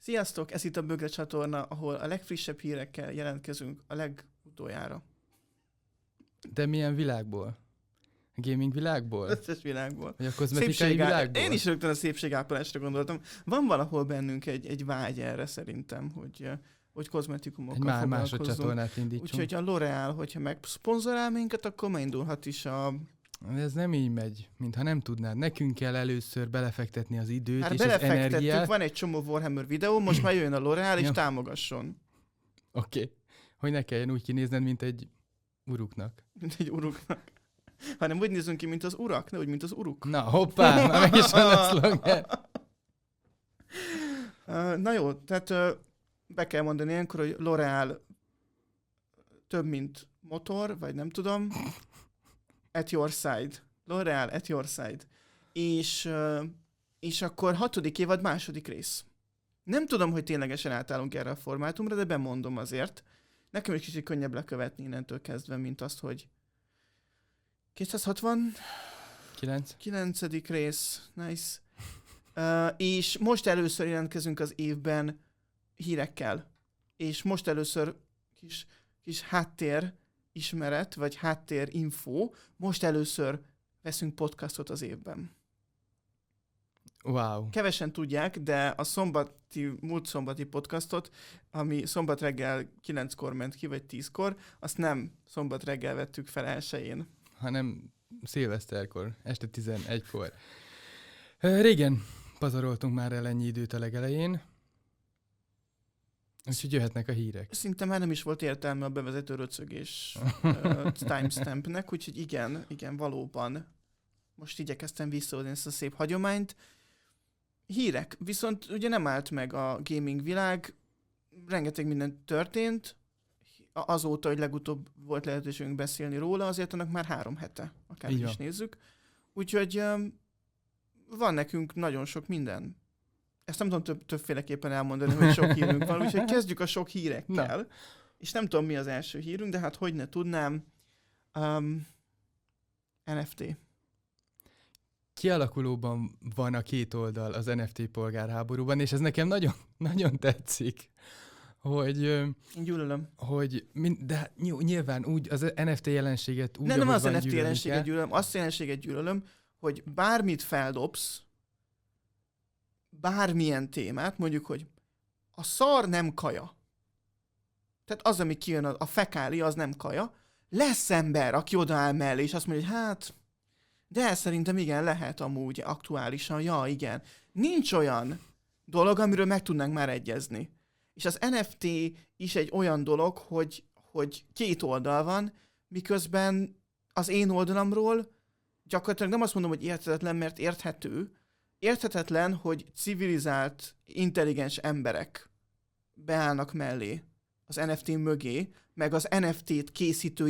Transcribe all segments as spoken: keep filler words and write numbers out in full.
Sziasztok, ez itt a Bögre csatorna, ahol a legfrissebb hírekkel jelentkezünk a legutoljára. De milyen világból? A gaming világból? Összes világból. Vagy a kozmetikai világból? Én is rögtön a szépségápolásra gondoltam. Van valahol bennünk egy, egy vágy erre szerintem, hogy, hogy kozmetikumokkal egy már foglalkozzunk. másodcsatornát indítsunk. Úgyhogy a L'Oréal, hogyha megszponzorál minket, akkor megindulhat is a... Ez nem így megy, mintha nem tudnád. Nekünk kell először belefektetni az időt hát és az energiát. van egy csomó Warhammer videó, most már jön a L'Oréal és ja. támogasson. Oké. Okay. Hogy ne kelljen úgy kinézned, mint egy uruknak. Mint egy uruknak. Hanem úgy nézünk ki, mint az urak, ne úgy, mint az uruk. Na, hoppá, már meg is van a szlogen. Na jó, tehát be kell mondani ilyenkor, hogy L'Oréal több, mint motor, vagy nem tudom, at your side. L'Oréal at your side. És, és akkor hatodik évad második rész. Nem tudom, hogy ténylegesen átállunk erre a formátumra, de bemondom azért. Nekem is kicsit könnyebb lekövetni innentől kezdve, mint azt, hogy kétszázhatvan Kilenc. kilencedik rész, nice. Uh, és most először jelentkezünk az évben hírekkel. És most először kis, kis háttér ismeret, vagy háttér info. Most először veszünk podcastot az évben. Wow. Kevesen tudják, de a szombati, múlt szombati podcastot, ami szombat reggel kilenckor ment ki, vagy tízkor, azt nem szombat reggel vettük fel elsőjén. Hanem szilveszterkor, este tizenegykor. Régen pazaroltunk már el ennyi időt a legelején, úgyhogy jöhetnek a hírek. Szinte már nem is volt értelme a bevezető röcögés uh, timestampnek, úgyhogy igen, igen, valóban most igyekeztem visszahozni ezt a szép hagyományt. Hírek, viszont ugye nem állt meg a gaming világ, rengeteg minden történt, azóta, hogy legutóbb volt lehetőségünk beszélni róla, azért annak már három hete, akár is nézzük. Úgyhogy um, van nekünk nagyon sok minden. Ezt nem tudom több, többféleképpen elmondani, hogy sok hírünk van, úgyhogy kezdjük a sok hírekkel. Na. És nem tudom, mi az első hírünk, de hát hogy ne tudnám. Um, en ef té. Kialakulóban van a két oldal az en ef té polgárháborúban, és ez nekem nagyon, nagyon tetszik. Hogy, Én gyűlölöm. Hogy, de nyilván úgy az en ef té jelenséget úgy, ne, nem az en ef té jelenséget gyűlölöm, azt jelenséget gyűlölöm, hogy bármit feldobsz, bármilyen témát, mondjuk, hogy a szar nem kaja. Tehát az, ami kijön, a, a fekália, az nem kaja. Lesz ember, aki odaáll mellé, és azt mondja, hogy hát, de szerintem igen, lehet amúgy aktuálisan, ja, igen. Nincs olyan dolog, amiről meg tudnánk már egyezni. És az en ef té is egy olyan dolog, hogy, hogy két oldal van, miközben az én oldalamról gyakorlatilag nem azt mondom, hogy érthetetlen, mert érthető. Érthetetlen, hogy civilizált, intelligens emberek beállnak mellé az en ef té mögé, meg az en ef té-t készítő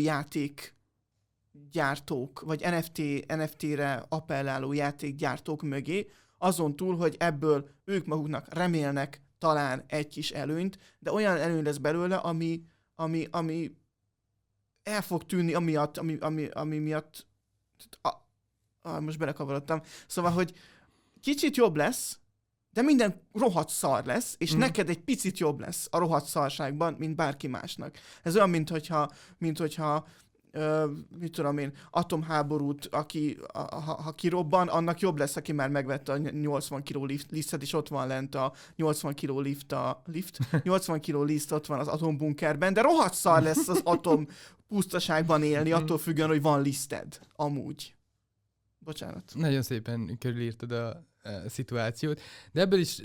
játékgyártók, vagy en ef té, en ef té-re appelláló játékgyártók mögé, azon túl, hogy ebből ők maguknak remélnek talán egy kis előnyt, de olyan előny lesz belőle, ami, ami, ami el fog tűnni, amiatt, ami, ami, ami miatt a, a, most belekavarodtam. Szóval, hogy kicsit jobb lesz, de minden rohadt szar lesz, és mm. neked egy picit jobb lesz a rohadt szarságban, mint bárki másnak. Ez olyan, mint hogyha, mint hogyha Uh, mit tudom én, atomháborút, aki, a, ha, ha kirobban, annak jobb lesz, aki már megvette a nyolcvan kiló lift, lisztet, és ott van lent a nyolcvan kiló lift, a lift, nyolcvan kiló liszt ott van az atombunkerben, de rohadt szar lesz az atom pusztaságban élni, attól függően, hogy van liszted. Amúgy. Bocsánat. Nagyon szépen körülírtad a, a szituációt, de ebből is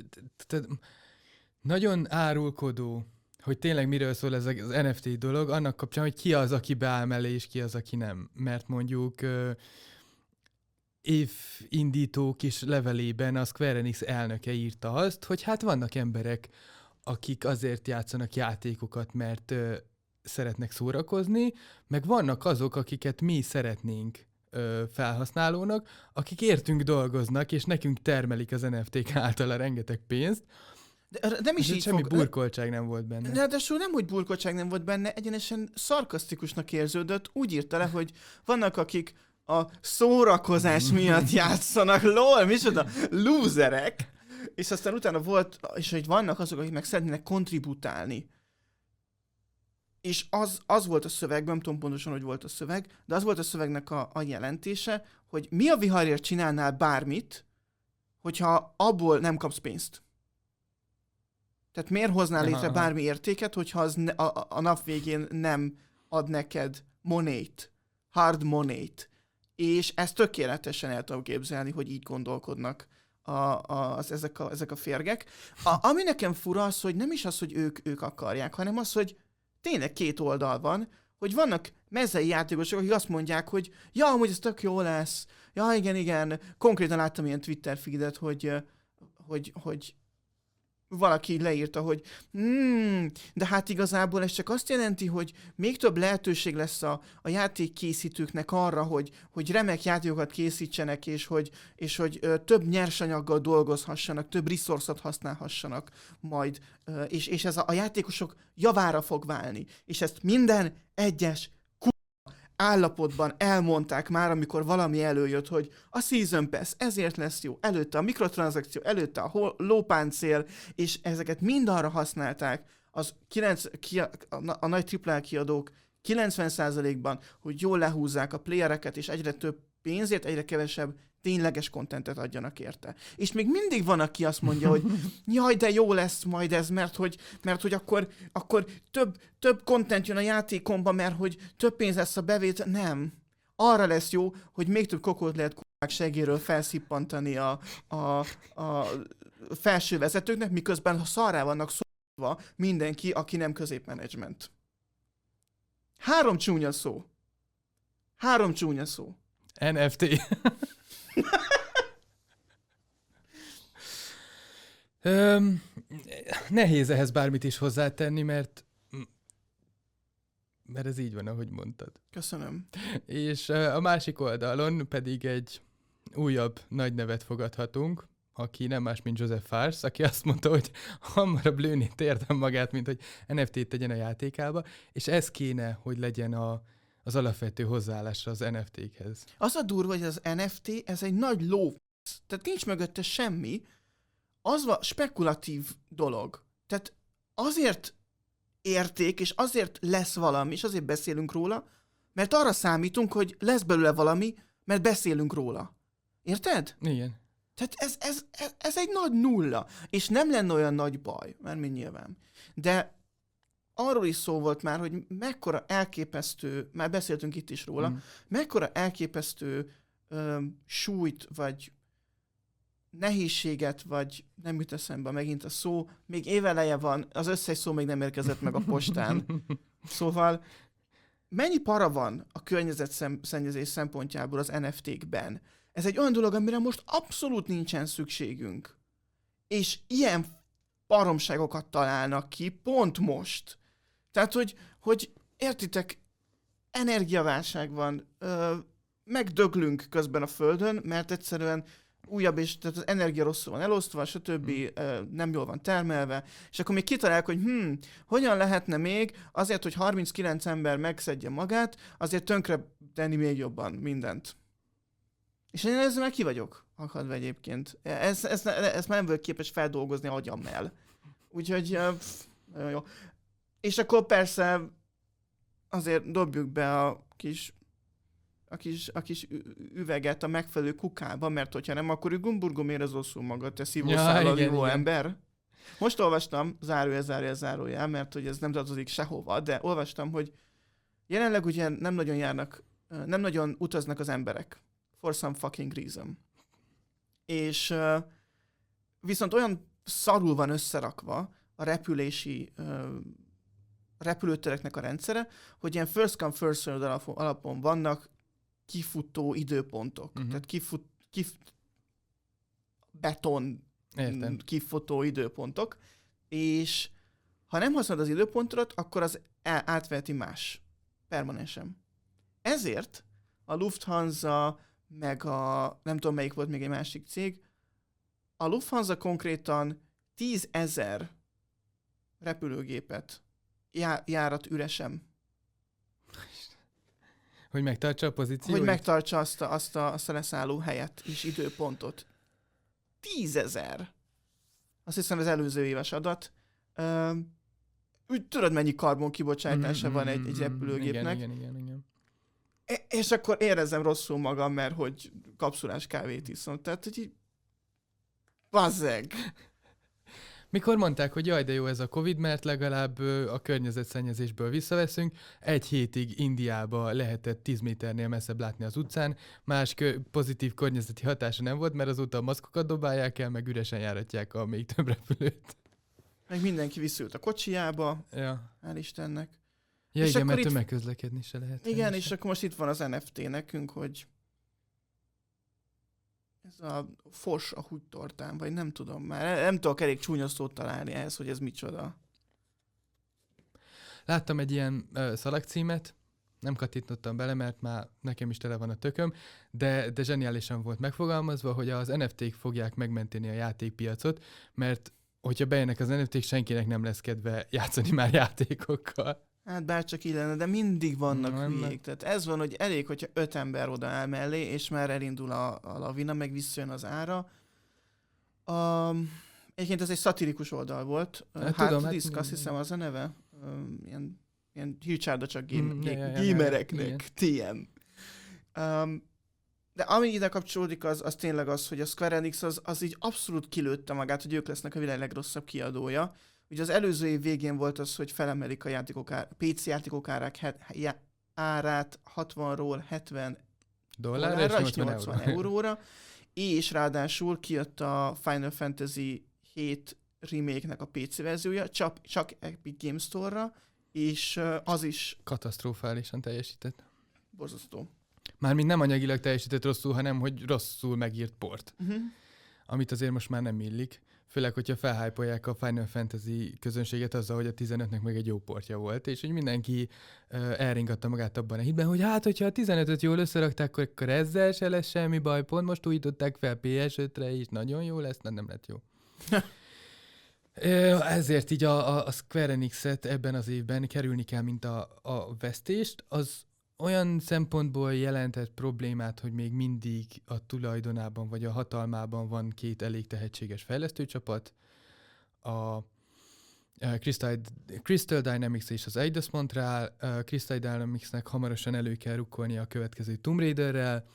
nagyon árulkodó, hogy tényleg miről szól ez az en ef té dolog, annak kapcsán, hogy ki az, aki beáll mellé, és ki az, aki nem. Mert mondjuk uh, évindító kis levelében a Square Enix elnöke írta azt, hogy hát vannak emberek, akik azért játszanak játékokat, mert uh, szeretnek szórakozni, meg vannak azok, akiket mi szeretnénk uh, felhasználónak, akik értünk dolgoznak, és nekünk termelik az en ef té-k által rengeteg pénzt. De nem is így semmi fog... burkoltság nem volt benne. De ráadásul nem, hogy burkoltság nem volt benne, egyenesen szarkasztikusnak érződött. Úgy írta le, hogy vannak, akik a szórakozás miatt játszanak, lol, micsoda, lúzerek, És aztán utána volt, és hogy vannak azok, akik meg szeretnének kontributálni. És az, az volt a szövegben, nem tudom pontosan, hogy volt a szöveg, de az volt a szövegnek a, a jelentése, hogy mi a viharért csinálnál bármit, hogyha abból nem kapsz pénzt. Tehát miért hoznál létre bármi értéket, hogyha az ne, a, a nap végén nem ad neked monét, hard monét. És ezt tökéletesen el tudom képzelni, hogy így gondolkodnak a, a, az, ezek, a, ezek a férgek. A, ami nekem fura az, hogy nem is az, hogy ők, ők akarják, hanem az, hogy tényleg két oldal van, hogy vannak mezei játékosok, akik azt mondják, hogy ja, amúgy ez tök jó lesz. Ja, igen, igen. Konkrétan láttam ilyen Twitter feedet, hogy, hogy, hogy valaki leírta, hogy hmm, de hát igazából ez csak azt jelenti, hogy még több lehetőség lesz a, a játékkészítőknek arra, hogy, hogy remek játékokat készítsenek, és hogy, és hogy ö, több nyersanyaggal dolgozhassanak, több resource-ot használhassanak majd, ö, és, és ez a, a játékosok javára fog válni. És ezt minden egyes állapotban elmondták már, amikor valami előjött, hogy a Season Pass ezért lesz jó, előtte a mikrotranszakció, előtte a lópáncél, és ezeket mind arra használták az kilenc, ki, a, a nagy triple A kiadók kilencven százalékban, hogy jól lehúzzák a playereket, és egyre több pénzért, egyre kevesebb tényleges kontentet adjanak érte. És még mindig van, aki azt mondja, hogy jaj, de jó lesz majd ez, mert hogy, mert hogy akkor, akkor több, több content jön a játékomba, mert hogy több pénz lesz a bevétel. Nem. Arra lesz jó, hogy még több kokót lehet k***ák segéről felszippantani a, a, a felső vezetőknek, miközben ha szarrá vannak szólva mindenki, aki nem középmenedzsment. Három csúnya szó. Három csúnya szó. en ef té. Öm, nehéz ehhez bármit is hozzátenni, mert mert ez így van, ahogy mondtad. Köszönöm. És a másik oldalon pedig egy újabb nagy nevet fogadhatunk, aki nem más, mint Joseph Fares, aki azt mondta, hogy hamarabb lőni térdem magát, mint hogy en ef té-t tegyen a játékába, és ez kéne, hogy legyen a az alapvető hozzáállásra az en ef té-khez. Az a durva, hogy az en ef té, ez egy nagy ló. Tehát nincs mögötte semmi. Az a spekulatív dolog. Tehát azért érték, és azért lesz valami, és azért beszélünk róla, mert arra számítunk, hogy lesz belőle valami, mert beszélünk róla. Érted? Igen. Tehát ez, ez, ez, ez egy nagy nulla. És nem lenne olyan nagy baj, mert mi nyilván. De arról is szó volt már, hogy mekkora elképesztő, már beszéltünk itt is róla, mm. mekkora elképesztő ö, súlyt, vagy nehézséget, vagy nem jut eszembe megint a szó, még éveleje van, az összes szó még nem érkezett meg a postán. Szóval mennyi para van a környezetszennyezés szempontjából az en ef té-kben? Ez egy olyan dolog, amire most abszolút nincsen szükségünk. És ilyen baromságokat találnak ki pont most. Tehát, hogy, hogy értitek, energiaválság van, ö, megdöglünk közben a Földön, mert egyszerűen újabb, és tehát az energia rosszul van elosztva, stb. Ö, nem jól van termelve, és akkor még kitalálják, hogy hm, hogyan lehetne még azért, hogy harminckilenc ember megszedje magát, azért tönkre tenni még jobban mindent. És én ezzel már ki vagyok akadva egyébként. Ezt, ezt, ezt már nem vagyok képes feldolgozni agyammal. Úgyhogy pff, nagyon jó. És akkor persze azért dobjuk be a kis, a kis, a kis üveget a megfelelő kukába, mert hogyha nem, akkor gumburgum érezószul magad, te szívószállal ja, vívó ember. Most olvastam, zárójel, zárójel, zárójel, mert hogy ez nem tartozik sehova, de olvastam, hogy jelenleg ugye nem nagyon járnak, nem nagyon utaznak az emberek. For some fucking reason. És uh, viszont olyan szarul van összerakva a repülési uh, repülőtereknek a rendszere, hogy ilyen first come, first served alapon, alapon vannak kifutó időpontok. Uh-huh. Tehát kifut, kif, beton Értem. kifutó időpontok, és ha nem használod az időpontot, akkor az átveheti más. Permanensen. Ezért a Lufthansa, meg a, nem tudom melyik volt még egy másik cég, a Lufthansa konkrétan tízezer repülőgépet já, járat üresen. Hogy megtartsa a pozíciót? Hogy megtartsa azt a, azt a, azt a leszálló helyet és időpontot. Tízezer! azt hiszem az előző éves adat. Uh, úgy tudod, mennyi karbon kibocsátása mm-hmm, van egy, egy repülőgépnek. Igen, igen, igen, igen. É- és akkor érezzem rosszul magam, mert hogy kapszulás kávét iszom. Tehát, hogy így... Bazzeg! Mikor mondták, hogy jaj, de jó ez a Covid, mert legalább a környezetszennyezésből visszaveszünk, egy hétig Indiába lehetett tíz méternél messzebb látni az utcán, más kö- pozitív környezeti hatása nem volt, mert azóta a maszkokat dobálják el, meg üresen járatják a még több repülőt. Meg mindenki visszült a kocsijába, ja. hál' Istennek. Ja, és igen, mert itt... tömegközlekedni se lehet. Igen, és akkor most itt van az en ef té nekünk, hogy ez a fos a húgytortán, vagy nem tudom már. Nem tudok elég csúnya szót találni ehhez, hogy ez micsoda. Láttam egy ilyen uh, szalagcímet, nem kattintottam bele, mert már nekem is tele van a tököm, de, de zseniálisan volt megfogalmazva, hogy az en ef té-k fogják megmenteni a játékpiacot, mert hogyha bejönnek az en ef té-k, senkinek nem lesz kedve játszani már játékokkal. Hát bárcsak így lenne, de mindig vannak Nem, hülyék. nem. Tehát ez van, hogy elég, hogyha öt ember odaáll mellé, és már elindul a, a lavina, meg visszajön az ára. Um, egyébként ez egy szatirikus oldal volt. Hát, Hát, tudom, hát hát diszk, azt hiszem az a neve. Um, ilyen, ilyen hírcsárda csak game, Mm, ja, ja, ja, gamereknek, igen. té em. Um, de ami ide kapcsolódik, az, az tényleg az, hogy a Square Enix az, az így abszolút kilőtte magát, hogy ők lesznek a világ legrosszabb kiadója. Ugye az előző év végén volt az, hogy felemelik a játékok ár, pé cé játékok árák het, já, árát hatvanról hetven Dollárra dollárra és és nyolcvan nyolcvan euróra, és ráadásul kijött a Final Fantasy hét remake-nek a pé cé verziója, csak, csak Epic Games Store-ra, és az is Katasztrofálisan teljesített. borzasztó. Mármint nem anyagilag teljesített rosszul, hanem hogy rosszul megírt port. Uh-huh. Amit azért most már nem illik. Főleg, hogyha felhájpolják a Final Fantasy közönséget azzal, hogy a tizenötnek meg egy jó portja volt, és hogy mindenki uh, elringatta magát abban a hitben, hogy hát, hogyha a tizenötöt jól összerakták, akkor, akkor ezzel se lesz semmi baj, pont most újították fel pé es ötre is, nagyon jó lesz, nem, nem lett jó. Ezért így a, a Square Enix-et ebben az évben kerülni kell, mint a, a vesztést, az olyan szempontból jelentett problémát, hogy még mindig a tulajdonában vagy a hatalmában van két elég tehetséges fejlesztőcsapat, a Crystal, Crystal Dynamics és az Eidos Montreal. A Crystal Dynamicsnek hamarosan elő kell rukkolni a következő Tomb Raiderrel.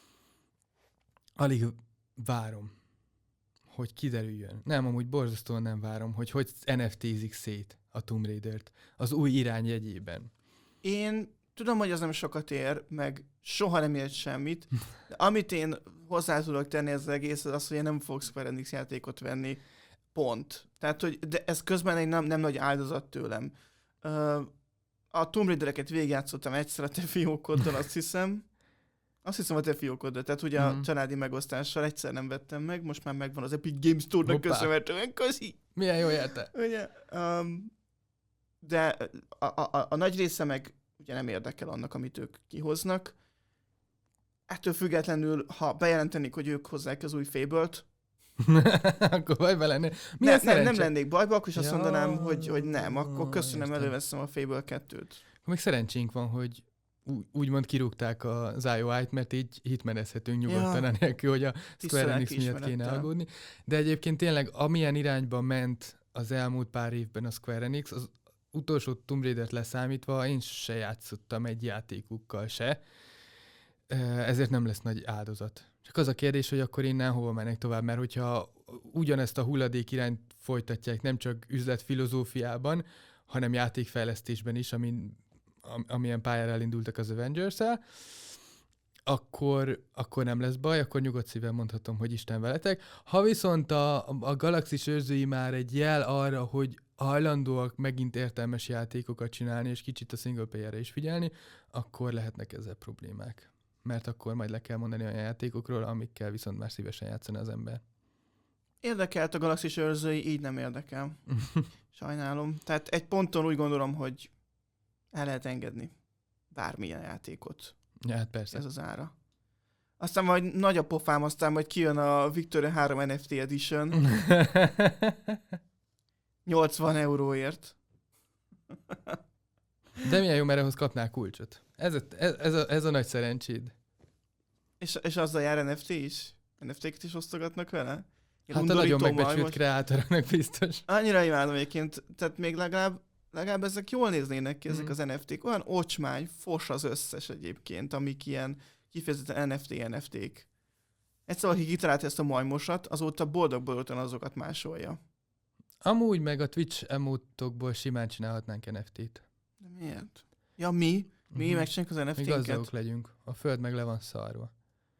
Alig várom, hogy kiderüljön. Nem, amúgy borzasztóan nem várom, hogy hogy en ef té-zik szét a Tomb Raidert az új irány jegyében. Én tudom, hogy az nem sokat ér, meg soha nem ért semmit, de amit én hozzá tudok tenni ez az egész, az az, hogy én nem fogok Square Enix játékot venni. Pont. Tehát, hogy de ez közben egy nem, nem nagy áldozat tőlem. Uh, a Tomb Raidereket végigjátszottam egyszer a te fiókoddal, azt hiszem. Azt hiszem a te fiókoddal, tehát ugye mm-hmm. a családi megosztással egyszer nem vettem meg, most már megvan az Epic Games Store-nak köszönhetően, köszi! Milyen jó érte! Ugye, um, de a, a, a, a nagy része meg ugye nem érdekel annak, amit ők kihoznak. Ettől függetlenül, ha bejelentenék, hogy ők hozzák az új Fable-t, akkor bajba lenne. Ne, nem, nem lennék bajba, akkor is azt ja. mondanám, hogy, hogy nem, akkor köszönöm, Értem. előveszem a Fable kettőt. Akkor még szerencsénk van, hogy ú- úgymond kirúgták az i o i-t, mert így hitmenezhetünk nyugodtan, Ja. anélkül, hogy a Square Enix miatt lelkiismerettel. kéne aggódni. De egyébként tényleg, amilyen irányba ment az elmúlt pár évben a Square Enix, az utolsó Tomb Raidert leszámítva, én se játszottam egy játékukkal se, ezért nem lesz nagy áldozat. Csak az a kérdés, hogy akkor innen hova mennek tovább, mert hogyha ugyanezt a hulladék irányt folytatják nem csak üzletfilozófiában, hanem játékfejlesztésben is, amin, am, amilyen pályára elindultak az Avengers-el, akkor, akkor nem lesz baj, akkor nyugodt szívvel mondhatom, hogy Isten veletek. Ha viszont a, a Galaxis őrzői már egy jel arra, hogy hajlandóak megint értelmes játékokat csinálni, és kicsit a single player-re is figyelni, akkor lehetnek ezzel problémák. Mert akkor majd le kell mondani olyan játékokról, amikkel viszont már szívesen játszani az ember. Érdekelt a Galaxis őrzői, így nem érdekel. Sajnálom. Tehát egy ponton úgy gondolom, hogy el lehet engedni bármilyen játékot. Ja, hát persze. Ez az ára. Aztán majd nagy a pofám, aztán majd kijön a Victoria három en ef té Edition. nyolcvan euróért. De milyen jó, mert ahhoz kapnál kulcsot. Ez a, ez, ez, a, ez a nagy szerencséd. És, és azzal jár en ef té is? en ef té-ket is osztogatnak vele? Hát a nagyon megbecsült kreátoroknak biztos. Annyira imádom egyébként, tehát még legalább, legalább ezek jól néznének ki, ezek Mm. az en ef té-k. Olyan ocsmány, fos az összes egyébként, amik ilyen kifejezetten en ef té en ef té-k. Egyszer, aki kitalálta ezt a majmosat, azóta boldog-boldogtan azokat másolja. Amúgy meg a Twitch emótokból simán csinálhatnánk en ef té-t. De miért? Ja, mi? Mi Mhm. megcsináljuk az en ef Mi té-nket? gazdagok legyünk. A föld meg le van szarva.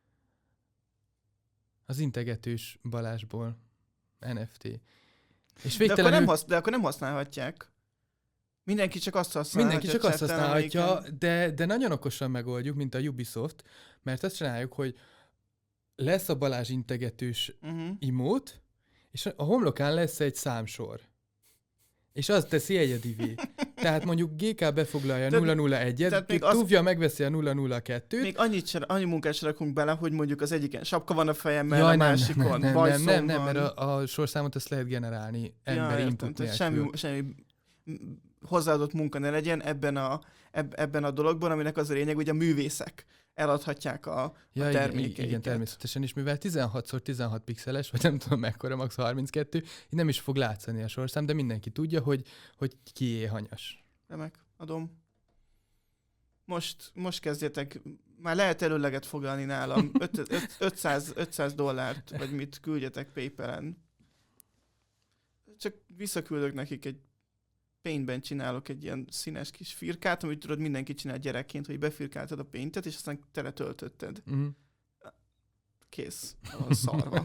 Az integetős Balázsból en ef té. És De akkor, végtelenül... nem hasz, de akkor nem használhatják. Mindenki csak azt használhatja. Mindenki csak azt chatten, használhatja, amelyiken- de, de nagyon okosan megoldjuk, mint a Ubisoft, mert azt csináljuk, hogy lesz a Balázs integetős Uh-huh. imót, és a homlokán lesz egy számsor. És az teszi egyedivé. Tehát mondjuk gé ká befoglalja a Tehát- nulla nulla egyet, tehát még az- Tuvja megveszi a nulla nulla kettőt. Még annyit se, annyi munkát se rakunk bele, hogy mondjuk az egyiken sapka van a fejemmel, a Jaj, nem, másikon nem, nem, nem, bajszom nem, nem, van. mert a, a sorszámot azt lehet generálni emberi értem, input tehát nélkül. semmi, semmi hozzáadott munka ne legyen ebben a, eb, ebben a dologban, aminek az a lényeg, hogy a művészek eladhatják a, Ja, a igen, termékeiket. igen, természetesen is, mivel tizenhat szor tizenhat pixeles, vagy nem tudom mekkora, max. harminckettő, így nem is fog látszani a sorszám, de mindenki tudja, hogy, hogy kié hanyas. Remek, adom. Most, most kezdjetek, már lehet előleget foglalni nálam, öt, öt, ötszáz, ötszáz dollárt, vagy mit küldjetek PayPal-en. Csak visszaküldök nekik egy Paintben csinálok egy ilyen színes kis firkát, amit tudod mindenki csinál gyerekként, hogy befirkáltad a Paintet, és aztán teletöltötted. Mm. Kész. Van szarva.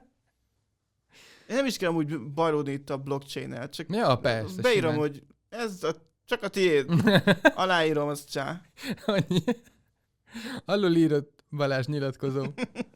Én nem is kell úgy bajlódni itt a blockchain-el, csak Ja, persze. beírom, simán. hogy ez a, csak a tiéd. Aláírom, azt csá. Annyi. Alul írott Balázs nyilatkozó.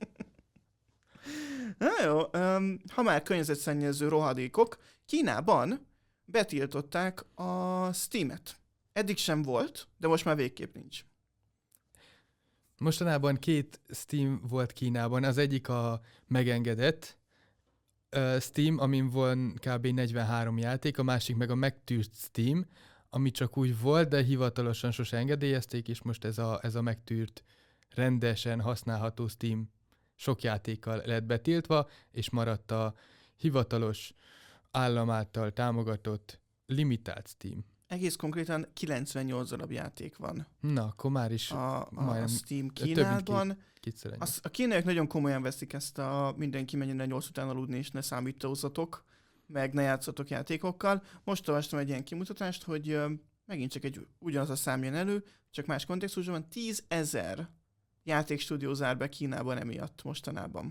Na jó, um, ha már környezetszennyező rohadékok, Kínában betiltották a Steam-et. Eddig sem volt, de most már végképp nincs. Mostanában két Steam volt Kínában. Az egyik a megengedett uh, Steam, amin van kb. negyvenhárom játék, a másik meg a megtűrt Steam, ami csak úgy volt, de hivatalosan sose engedélyezték, és most ez a, ez a megtűrt, rendesen használható Steam sok játékkal lett betiltva, és maradt a hivatalos állam által támogatott limitált Steam. Egész konkrétan kilencvennyolc darab játék van Na, akkor már is a, a, a majdnem Steam több mint Kínában. kétszer ennyi. Az, a kínaiak nagyon komolyan veszik ezt a mindenki menjen el nyolc után aludni, és ne számítózatok, meg ne játszatok játékokkal. Most olvastam egy ilyen kimutatást, hogy ö, megint csak egy ugyanaz a szám jön elő, csak más kontextusban van, tízezer játékstúdió zár be Kínában emiatt mostanában.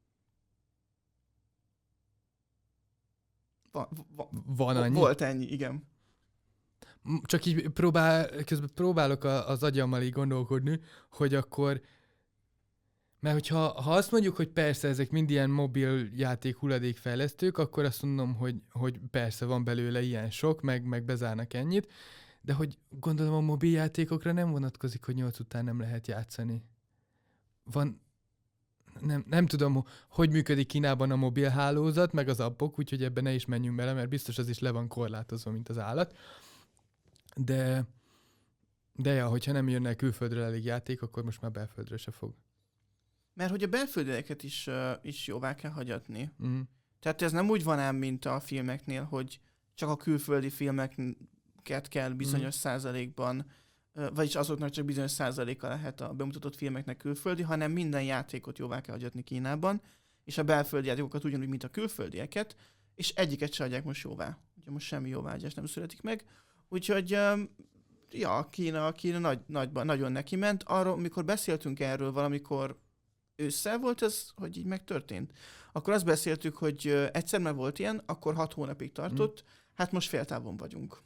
Va, va, Van annyi? volt ennyi, igen. M- Csak így próbál, közben próbálok a, az agyammal így gondolkodni, hogy akkor, mert hogyha ha azt mondjuk, hogy persze ezek mind ilyen mobil játék hulladékfejlesztők, akkor azt mondom, hogy, hogy persze van belőle ilyen sok, meg, meg bezárnak ennyit, de hogy gondolom a mobil játékokra nem vonatkozik, hogy nyolc után nem lehet játszani. Van, nem, nem tudom, hogy működik Kínában a mobil hálózat, meg az appok, úgyhogy ebben ne is menjünk bele, mert biztos az is le van korlátozva, mint az állat. De, de ja, hogyha nem jönne külföldről elég játék, akkor most már belföldről se fog. Mert hogy a belföldieket is, uh, is jóvá kell hagyatni. Mm. Tehát ez nem úgy van ám, mint a filmeknél, hogy csak a külföldi filmeket kell bizonyos mm. százalékban, uh, vagyis azoknak csak bizonyos százaléka lehet a bemutatott filmeknek külföldi, hanem minden játékot jóvá kell hagyatni Kínában, és a belföldi játékokat ugyanúgy, mint a külföldieket, és egyiket se adják most jóvá. Ugye most semmi jóváhagyás nem születik meg. Úgyhogy, ja, Kína, Kína nagy, nagyban, nagyon neki ment. Arról, mikor beszéltünk erről valamikor ősszel volt ez, hogy így megtörtént. Akkor azt beszéltük, hogy egyszer már volt ilyen, akkor hat hónapig tartott, mm. hát most féltávon vagyunk.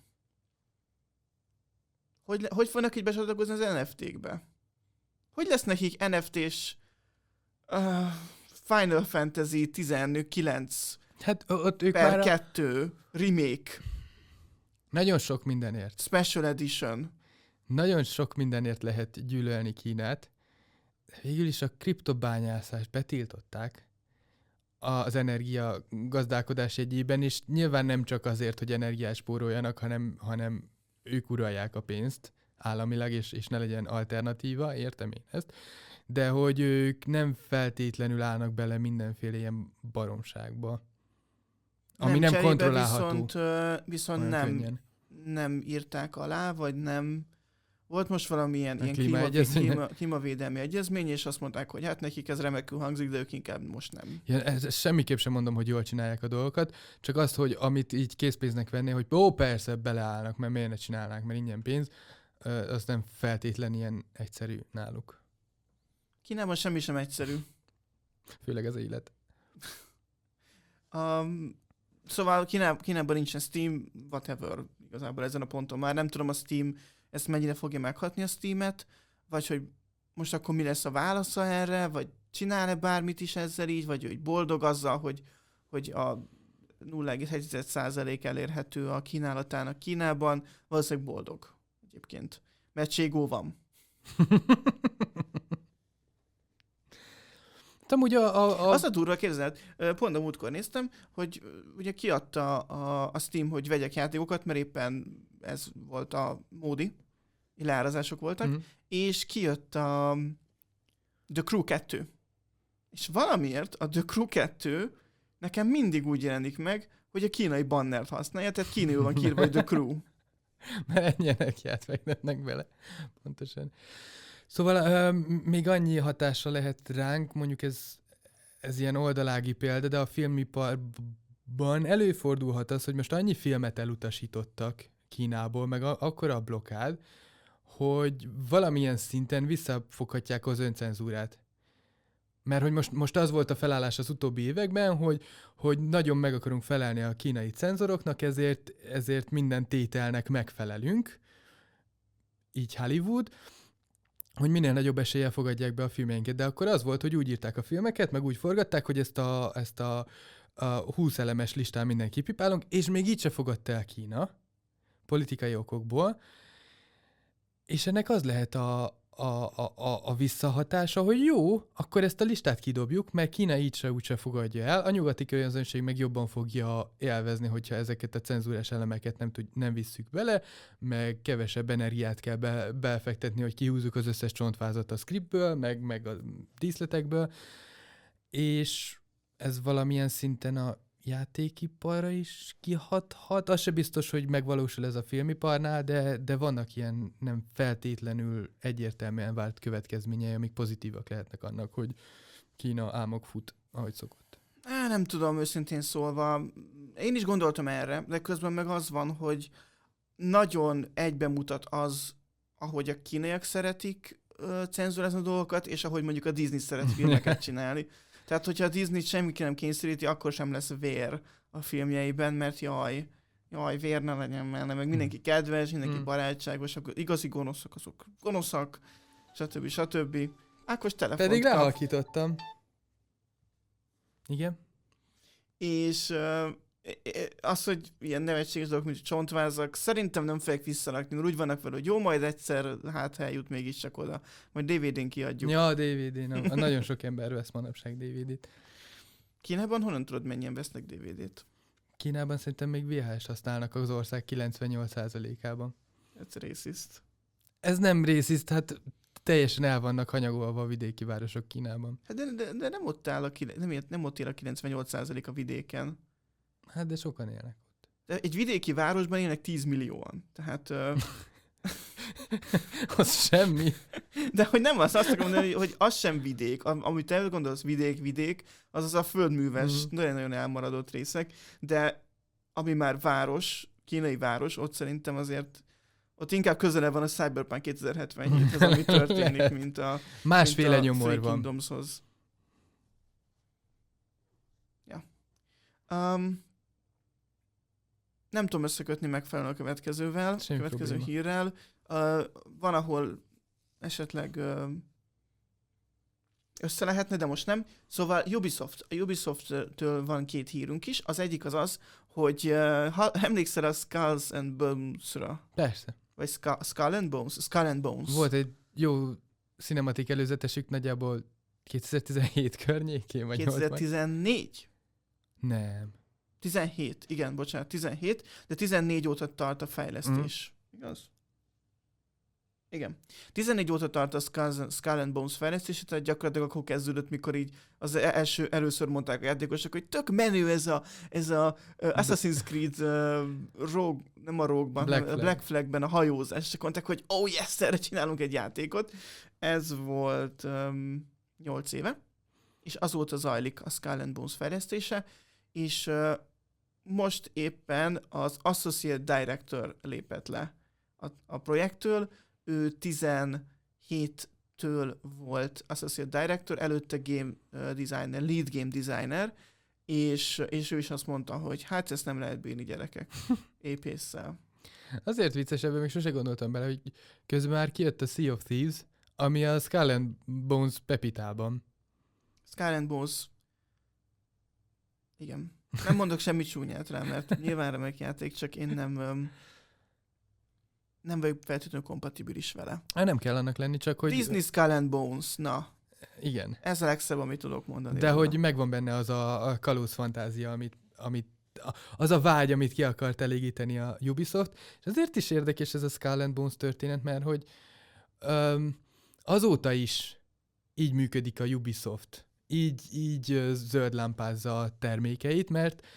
Hogy, hogy fognak így besatlakozni az en ef té-kbe? Hogy lesz nekik en ef té-s uh, Final Fantasy tizenkilenc Hát ott ők per már a... kettő remake Nagyon sok mindenért. special edition? Nagyon sok mindenért lehet gyűlölni Kínát. Végül is a kriptobányászást betiltották az energia gazdálkodás jegyében, és nyilván nem csak azért, hogy energiát spóroljanak, hanem, hanem ők uralják a pénzt államilag, és, és ne legyen alternatíva, értem én ezt. de hogy ők nem feltétlenül állnak bele mindenféle ilyen baromságba. Ami nem, nem kontrollálható. Viszont, viszont nem, nem írták alá, vagy nem... Volt most valamilyen ilyen klíma, klíma, klímavédelmi egyezmény, és azt mondták, hogy hát nekik ez remekül hangzik, de ők inkább most nem. Ja, ez, ez semmiképp sem mondom, hogy jól csinálják a dolgokat, csak azt, hogy amit így készpénznek venni, hogy ó, persze, beleállnak, mert miért ne csinálnák, mert ingyen pénz, az nem feltétlen ilyen egyszerű náluk. Kínában semmi sem egyszerű. Főleg az élet. um, szóval Kínában, Kínában nincsen Steam, whatever, igazából ezen a ponton már nem tudom a Steam ezt mennyire fogja meghatni a Steamet, vagy hogy most akkor mi lesz a válasza erre, vagy csinál-e bármit is ezzel így, vagy hogy boldog azzal, hogy, hogy a nulla egész egy százalék elérhető a kínálatának Kínában, valószínűleg boldog egyébként, mert Ségó van. Ugye a, a, a... Az a durva, képzeld, pont a múltkor néztem, hogy ugye kiadta a, a Steam, hogy vegyek játékokat, mert éppen ez volt a módi, leárazások voltak, mm-hmm. és kijött a The Crew kettő. És valamiért a The Crew kettő nekem mindig úgy jelenik meg, hogy a kínai bannert használja, tehát kínaiul van kiírva, hogy The Crew. Mert ennyi energiát fektetnek bele. Pontosan. Szóval uh, még annyi hatása lehet ránk, mondjuk ez, ez ilyen oldalági példa, de a filmiparban előfordulhat az, hogy most annyi filmet elutasítottak Kínából, meg a, akkora a blokkád, hogy valamilyen szinten visszafoghatják az öncenzúrát. Mert hogy most, most az volt a felállás az utóbbi években, hogy, hogy nagyon meg akarunk felelni a kínai cenzoroknak, ezért, ezért minden tételnek megfelelünk, így Hollywood, hogy minél nagyobb eséllyel fogadják be a filmjeinket. De akkor az volt, hogy úgy írták a filmeket, meg úgy forgatták, hogy ezt a, ezt a, a húsz elemes listán minden kipipálunk, és még így se fogadta el Kína, politikai okokból, és ennek az lehet a, a, a, a visszahatása, hogy jó, akkor ezt a listát kidobjuk, mert Kína így se úgyse fogadja el, a nyugati közönség meg jobban fogja élvezni, hogyha ezeket a cenzúrás elemeket nem, tud, nem visszük bele, meg kevesebb energiát kell be, befektetni, hogy kihúzzuk az összes csontvázat a scriptből, meg, meg a díszletekből, és ez valamilyen szinten a játékiparra is kihathat. Az se biztos, hogy megvalósul ez a filmiparnál, de, de vannak ilyen nem feltétlenül egyértelműen vált következményei, amik pozitívak lehetnek annak, hogy Kína álmok fut, ahogy szokott. Á, nem tudom, őszintén szólva. Én is gondoltam erre, de közben meg az van, hogy nagyon egyben mutat az, ahogy a kínaiak szeretik uh, cenzúrázni a dolgokat, és ahogy mondjuk a Disney szeret filmeket csinálni. Tehát, hogyha a Disney semmi nem kényszeríti, akkor sem lesz vér a filmjeiben, mert jaj, jaj, vér ne legyen benne, meg mindenki kedves, mindenki barátságos, akkor igazi gonoszak, azok gonoszak, stb. stb. Ákos telefont Pedig kap. lehalkítottam. Igen. És uh, az, hogy ilyen nevetséges dolgok, mint csontvázak, szerintem nem fogják visszalakni, mert úgy vannak vele, hogy jó, majd egyszer hát eljut mégiscsak oda. Majd dé vé dén kiadjuk. Ja, a dé vé dén. A nagyon sok ember vesz manapság dé vé dét. Kínában honnan tudod, mennyien vesznek dé vé dét? Kínában szerintem még vé há est használnak az ország kilencvennyolc százalékában. Ez racist. Ez nem racist, hát teljesen el vannak hanyagolva a vidéki városok Kínában. Hát de, de, de nem, ott áll a, nem, nem ott él a kilencvennyolc százalék a vidéken. Hát de sokan élnek ott. De egy vidéki városban élnek tíz millióan. Tehát... Uh... az semmi. De hogy nem az, azt akarom mondani, hogy az sem vidék. Am- amit te gondolsz vidék, vidék, az az a földműves, mm-hmm. nagyon-nagyon elmaradott részek. De ami már város, kínai város, ott szerintem azért ott inkább közelebb van a Cyberpunk kétezer-hetvenhéthez, ami történik, mint a másféle mint a nyomor Three van. Kingdomshoz. Ja. Um, nem tudom összekötni megfelelően a következővel, Semmi következő probléma. hírrel. Uh, van, ahol esetleg uh, össze lehetne, de most nem. Szóval Ubisoft. A Ubisoft-től van két hírünk is. Az egyik az az, hogy uh, ha, emlékszel a Skulls and Bones-ra? Persze. Vagy Ska- Skull and Bones? Skull and Bones. Volt egy jó cinematik előzetesük nagyjából kétezer-tizenhét környékén, vagy kétezer-tizennégy? Nem. tizenhét, igen, bocsánat, tizenhét, de tizennégy óta tart a fejlesztés. Mm. Igaz? Igen. tizennégy óta tart a Skull Skull and Bones fejlesztése, tehát gyakorlatilag akkor kezdődött, mikor így az első, először mondták a játékosok, hogy tök menő ez a, ez a uh, Assassin's Creed uh, Rogue, nem a Rogue-ban, Black a Flag. Black Flag-ben a hajózás, és akkor mondták, hogy oh yes, erre csinálunk egy játékot. Ez volt um, nyolc éve, és azóta zajlik a Skull and Bones fejlesztése, és uh, most éppen az Associate Director lépett le a, a projektől. Ő tizenhéttől volt Associate Director, előtte Game Designer, Lead Game Designer, és, és ő is azt mondta, hogy hát ezt nem lehet bírni, gyerekek, épésszel. Azért vicces, ebben még sose gondoltam bele, hogy közben már kijött a Sea of Thieves, ami a Skull and Bones pepitában. Skull and Bones. Igen. Nem mondok semmit csúnyát rá, mert nyilván remek játék, csak én nem... Um, nem vagyok feltétlenül kompatibilis vele. Hát nem kell annak lenni, csak hogy... Disney Skull and Bones, na. Igen. Ez a legszebb, amit tudok mondani. De róla. hogy megvan benne az a, a kalóz fantázia, amit, amit, az a vágy, amit ki akart elégíteni a Ubisoft. És azért is érdekes ez a Skull and Bones történet, mert hogy öm, azóta is így működik a Ubisoft. Így, így ö, zöldlámpázza a termékeit, mert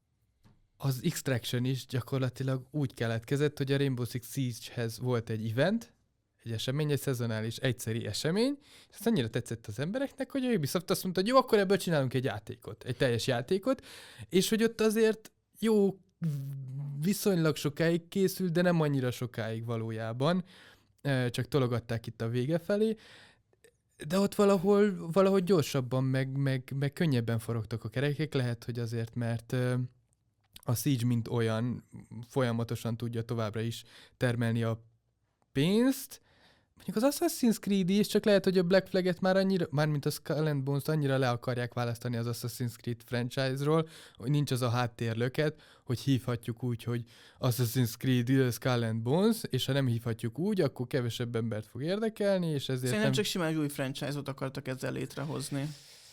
az Extraction is gyakorlatilag úgy keletkezett, hogy a Rainbow Six Siege-hez volt egy event, egy esemény, egy szezonális, egyszeri esemény, és ez annyira tetszett az embereknek, hogy a Ubisoft azt mondta, hogy jó, akkor ebből csinálunk egy játékot, egy teljes játékot, és hogy ott azért jó, viszonylag sokáig készült, de nem annyira sokáig valójában, csak tologatták itt a vége felé, de ott valahol, valahogy gyorsabban, meg, meg, meg könnyebben forogtak a kerekek, lehet, hogy azért, mert a Siege mint olyan folyamatosan tudja továbbra is termelni a pénzt. Mondjuk az Assassin's Creed is, csak lehet, hogy a Black Flag-et már annyira, mármint a Skull and Bones-t annyira le akarják választani az Assassin's Creed franchise-ról, hogy nincs az a háttérlöket, hogy hívhatjuk úgy, hogy Assassin's Creed Skull and Bones, és ha nem hívhatjuk úgy, akkor kevesebb embert fog érdekelni, és ezért Szerintem nem... csak simán egy új franchise-ot akartak ezzel létrehozni.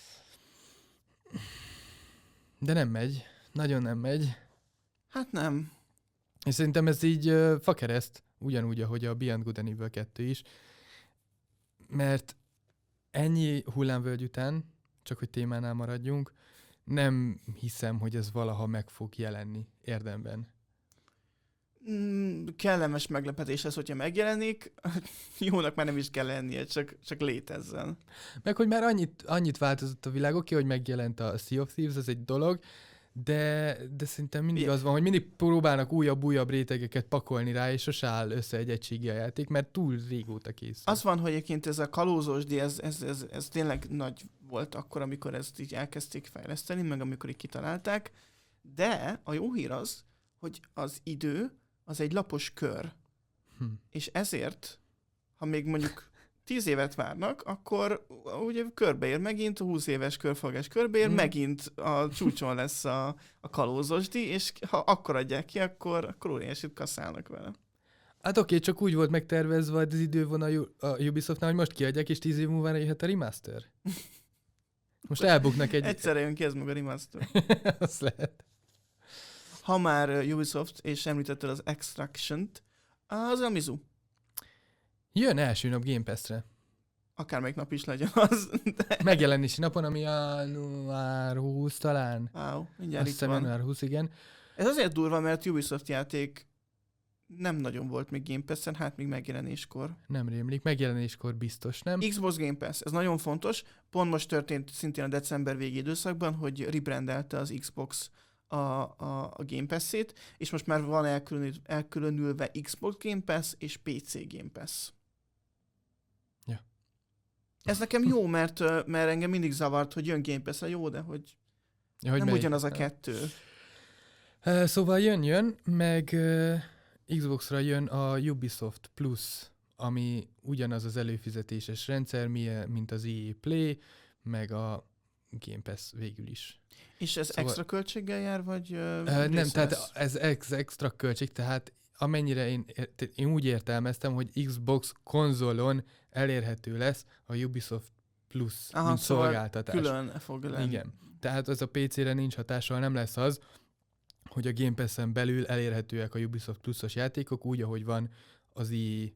De nem megy. Nagyon nem megy. Hát nem. És szerintem ez így uh, fakereszt, ugyanúgy, ahogy a Beyond Good and Evil kettő is, mert ennyi hullámvölgy után, csak hogy témánál maradjunk, nem hiszem, hogy ez valaha meg fog jelenni érdemben. Mm, kellemes meglepetés ez, hogyha megjelenik. Jónak már nem is kell lennie, csak, csak létezzen. Meg hogy már annyit, annyit változott a világ, oké, hogy megjelent a Sea of Thieves, ez egy dolog, de, de szerintem mindig az van, hogy mindig próbálnak újabb-újabb rétegeket pakolni rá, és sose áll össze egy egységi a játék, mert túl régóta készül. Az van, hogy egyébként ez a kalózosdi, ez, ez, ez, ez tényleg nagy volt akkor, amikor ezt így elkezdték fejleszteni, meg amikor így kitalálták, de a jó hír az, hogy az idő az egy lapos kör, hm. és ezért, ha még mondjuk tíz évet várnak, akkor ugye körbeér megint, a húsz éves körforgás körbeér, hmm. megint a csúcson lesz a, a kalózosdi, és ha akkor adják ki, akkor, akkor óriásit kasszálnak vele. Hát oké, csak úgy volt megtervezve az idővonal a Ubisoftnál, hogy most kiadják, és tíz év múlva jöhet a remaster. Most elbuknak egy... Egyszerre jön ki ez meg a remaster. Az lehet. Ha már Ubisoft, és említetted az Extraction-t, az a Mizu. Jön első nap Game Pass-re. Akármelyik nap is legyen az. De... Megjelenési napon, ami január huszadika talán. Wow, mindjárt Azt hiszem január huszadika, igen. Ez azért durva, mert Ubisoft játék nem nagyon volt még Game Pass-en, hát még megjelenéskor. Nem rémlik, megjelenéskor biztos, nem? Xbox Game Pass, ez nagyon fontos. Pont most történt szintén a december végi időszakban, hogy rebrandelte az Xbox a, a, a Game Pass-ét, és most már van elkülönül, elkülönülve Xbox Game Pass és pé cé Game Pass. Ja. Ez nekem jó, mert, mert engem mindig zavart, hogy jön Game Pass-re, jó, de hogy, ja, hogy nem melyik? Ugyanaz a kettő. Uh, szóval jön, jön, meg uh, Xbox-ra jön a Ubisoft Plus, ami ugyanaz az előfizetéses rendszer, mint az í á Play, meg a Game Pass végül is. És ez szóval, extra költséggel jár, vagy uh, uh, Nem, tehát ez ex, extra költség, tehát amennyire én, én úgy értelmeztem, hogy Xbox konzolon elérhető lesz a Ubisoft Plus, aha, mint szóval szolgáltatás. Külön fog lenni. Igen. Tehát az a pé cére nincs hatással, nem lesz az, hogy a Game Pass-en belül elérhetőek a Ubisoft Plus-os játékok, úgy, ahogy van az í á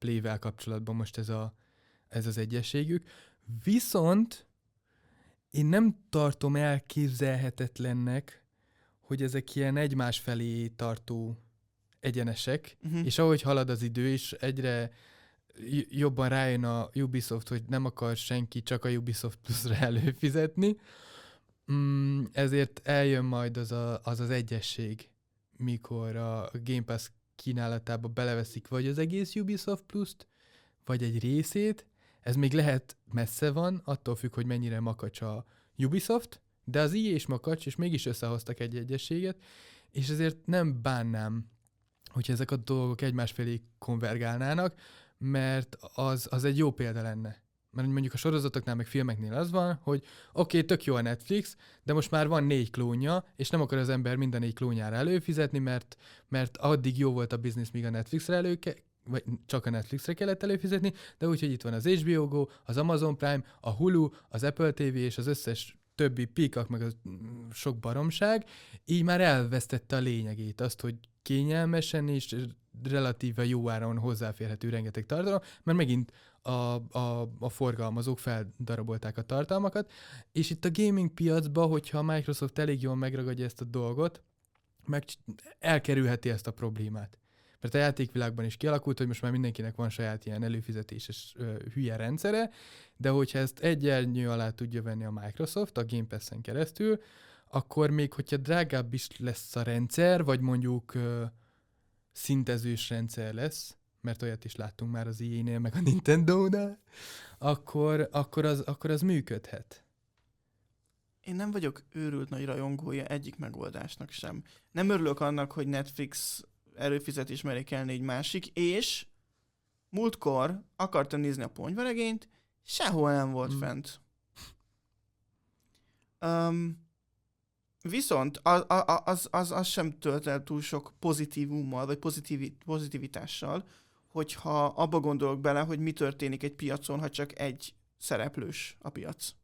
Play-vel kapcsolatban most ez, a, ez az egyességük. Viszont én nem tartom elképzelhetetlennek, hogy ezek ilyen egymás felé tartó egyenesek, uh-huh. és ahogy halad az idő, és egyre jobban rájön a Ubisoft, hogy nem akar senki csak a Ubisoft Plus-ra előfizetni, mm, ezért eljön majd az, a, az az egyesség, mikor a Game Pass kínálatába beleveszik vagy az egész Ubisoft Plus-t, vagy egy részét. Ez még lehet messze van, attól függ, hogy mennyire makacs a Ubisoft, de az í á is makacs, és mégis összehoztak egy egyességet, és ezért nem bánnám, hogyha ezek a dolgok egymás felé konvergálnának, mert az, az egy jó példa lenne. Mert mondjuk a sorozatoknál, meg filmeknél az van, hogy oké, okay, tök jó a Netflix, de most már van négy klónja, és nem akar az ember minden négy klónjára előfizetni, mert, mert addig jó volt a biznisz, míg a Netflixre elő, vagy csak a Netflixre kellett előfizetni, de úgyhogy itt van az há bé o Go, az Amazon Prime, a Hulu, az Apple té vé és az összes többi Peacock, meg a sok baromság, így már elvesztette a lényegét, azt, hogy kényelmesen és relatíve jó áron hozzáférhető rengeteg tartalom, mert megint a, a, a forgalmazók feldarabolták a tartalmakat, és itt a gaming piacban, hogyha a Microsoft elég jól megragadja ezt a dolgot, meg elkerülheti ezt a problémát. Mert a játékvilágban is kialakult, hogy most már mindenkinek van saját ilyen előfizetéses ö, hülye rendszere, de hogyha ezt egy ernyő alá tudja venni a Microsoft a Game Pass-en keresztül, akkor még hogyha drágább is lesz a rendszer, vagy mondjuk ö, szintezős rendszer lesz, mert olyat is láttunk már az í á-nél, meg a Nintendo-nál, akkor, akkor, az, akkor az működhet. Én nem vagyok őrült nagy rajongója egyik megoldásnak sem. Nem örülök annak, hogy Netflix előfizetés merik elni egy másik, és múltkor akartam nézni a Ponyvaregényt, sehol nem volt mm. fent. Um, viszont az, az, az, az sem tölt el túl sok pozitívummal, vagy pozitív, pozitivitással, hogyha abba gondolok bele, hogy mi történik egy piacon, ha csak egy szereplős a piac.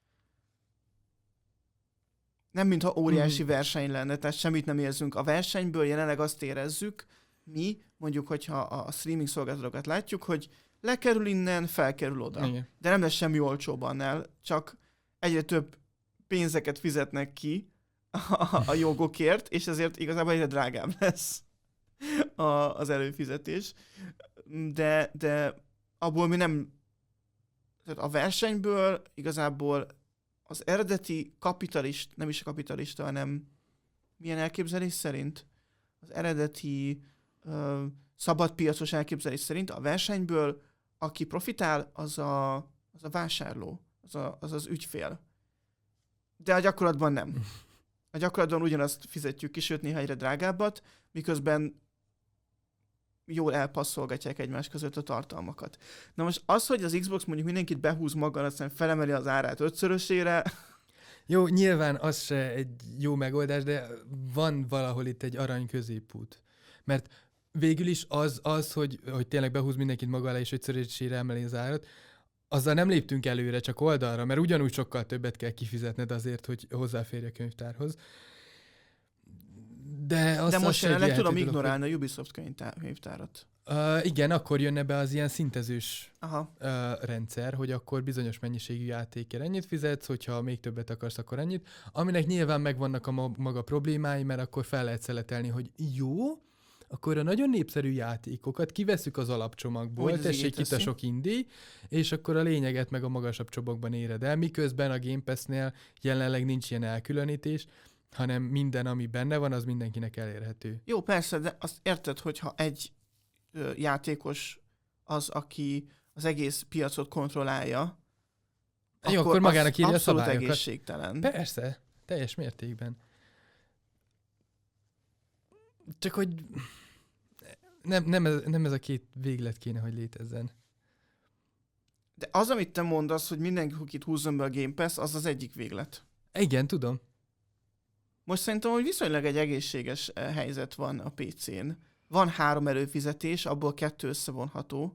Nem mintha óriási mm. verseny lenne, tehát semmit nem érzünk. A versenyből jelenleg azt érezzük, mi, mondjuk, hogyha a streaming szolgáltatókat látjuk, hogy lekerül innen, felkerül oda. Igen. De nem lesz semmi olcsóbb annál, csak egyre több pénzeket fizetnek ki a, a jogokért, és ezért igazából egyre drágább lesz a, az előfizetés. De, de abból mi nem... Tehát a versenyből igazából az eredeti kapitalist, nem is a kapitalista, hanem milyen elképzelés szerint? Az eredeti uh, szabadpiacos elképzelés szerint a versenyből, aki profitál, az a, az a vásárló, az, a, az az ügyfél. De a gyakorlatban nem. A gyakorlatban ugyanazt fizetjük ki, sőt néha egyre drágábbat, miközben jól elpasszolgatják egymás között a tartalmakat. Na most az, hogy az Xbox mondjuk mindenkit behúz maga, aztán felemeli az árát ötszörösére... Jó, nyilván az se egy jó megoldás, de van valahol itt egy arany középút. Mert végül is az, az hogy, hogy tényleg behúz mindenkit maga alá, és ötszörösére emeli az árat, azzal nem léptünk előre, csak oldalra, mert ugyanúgy sokkal többet kell kifizetned azért, hogy hozzáférj a könyvtárhoz. De, De most jelenleg tudom ignorálni hogy... a Ubisoft könyvtárat. Uh, igen, akkor jönne be az ilyen szintezős Aha. Uh, rendszer, hogy akkor bizonyos mennyiségű játékért ennyit fizetsz, hogyha még többet akarsz, akkor ennyit. Aminek nyilván megvannak a ma- maga problémái, mert akkor fel lehet szeletelni, hogy jó, akkor a nagyon népszerű játékokat kivesszük az alapcsomagból, úgy tessék itt a sok indie, és akkor a lényeget meg a magasabb csomagban éred el, miközben a Game Pass-nél jelenleg nincs ilyen elkülönítés, hanem minden, ami benne van, az mindenkinek elérhető. Jó, persze, de azt érted, hogyha egy ö, játékos az, aki az egész piacot kontrollálja, Jó, akkor, akkor magának írja a szabályokat. Abszolút egészségtelen. Persze, teljes mértékben. Csak hogy nem, nem, ez, nem ez a két véglet kéne, hogy létezzen. De az, amit te mondasz, hogy mindenki itt húzzon be a Game Pass, az az egyik véglet. Igen, tudom. Most szerintem, hogy viszonylag egy egészséges helyzet van a pé cén. Van három előfizetés, abból kettő összevonható.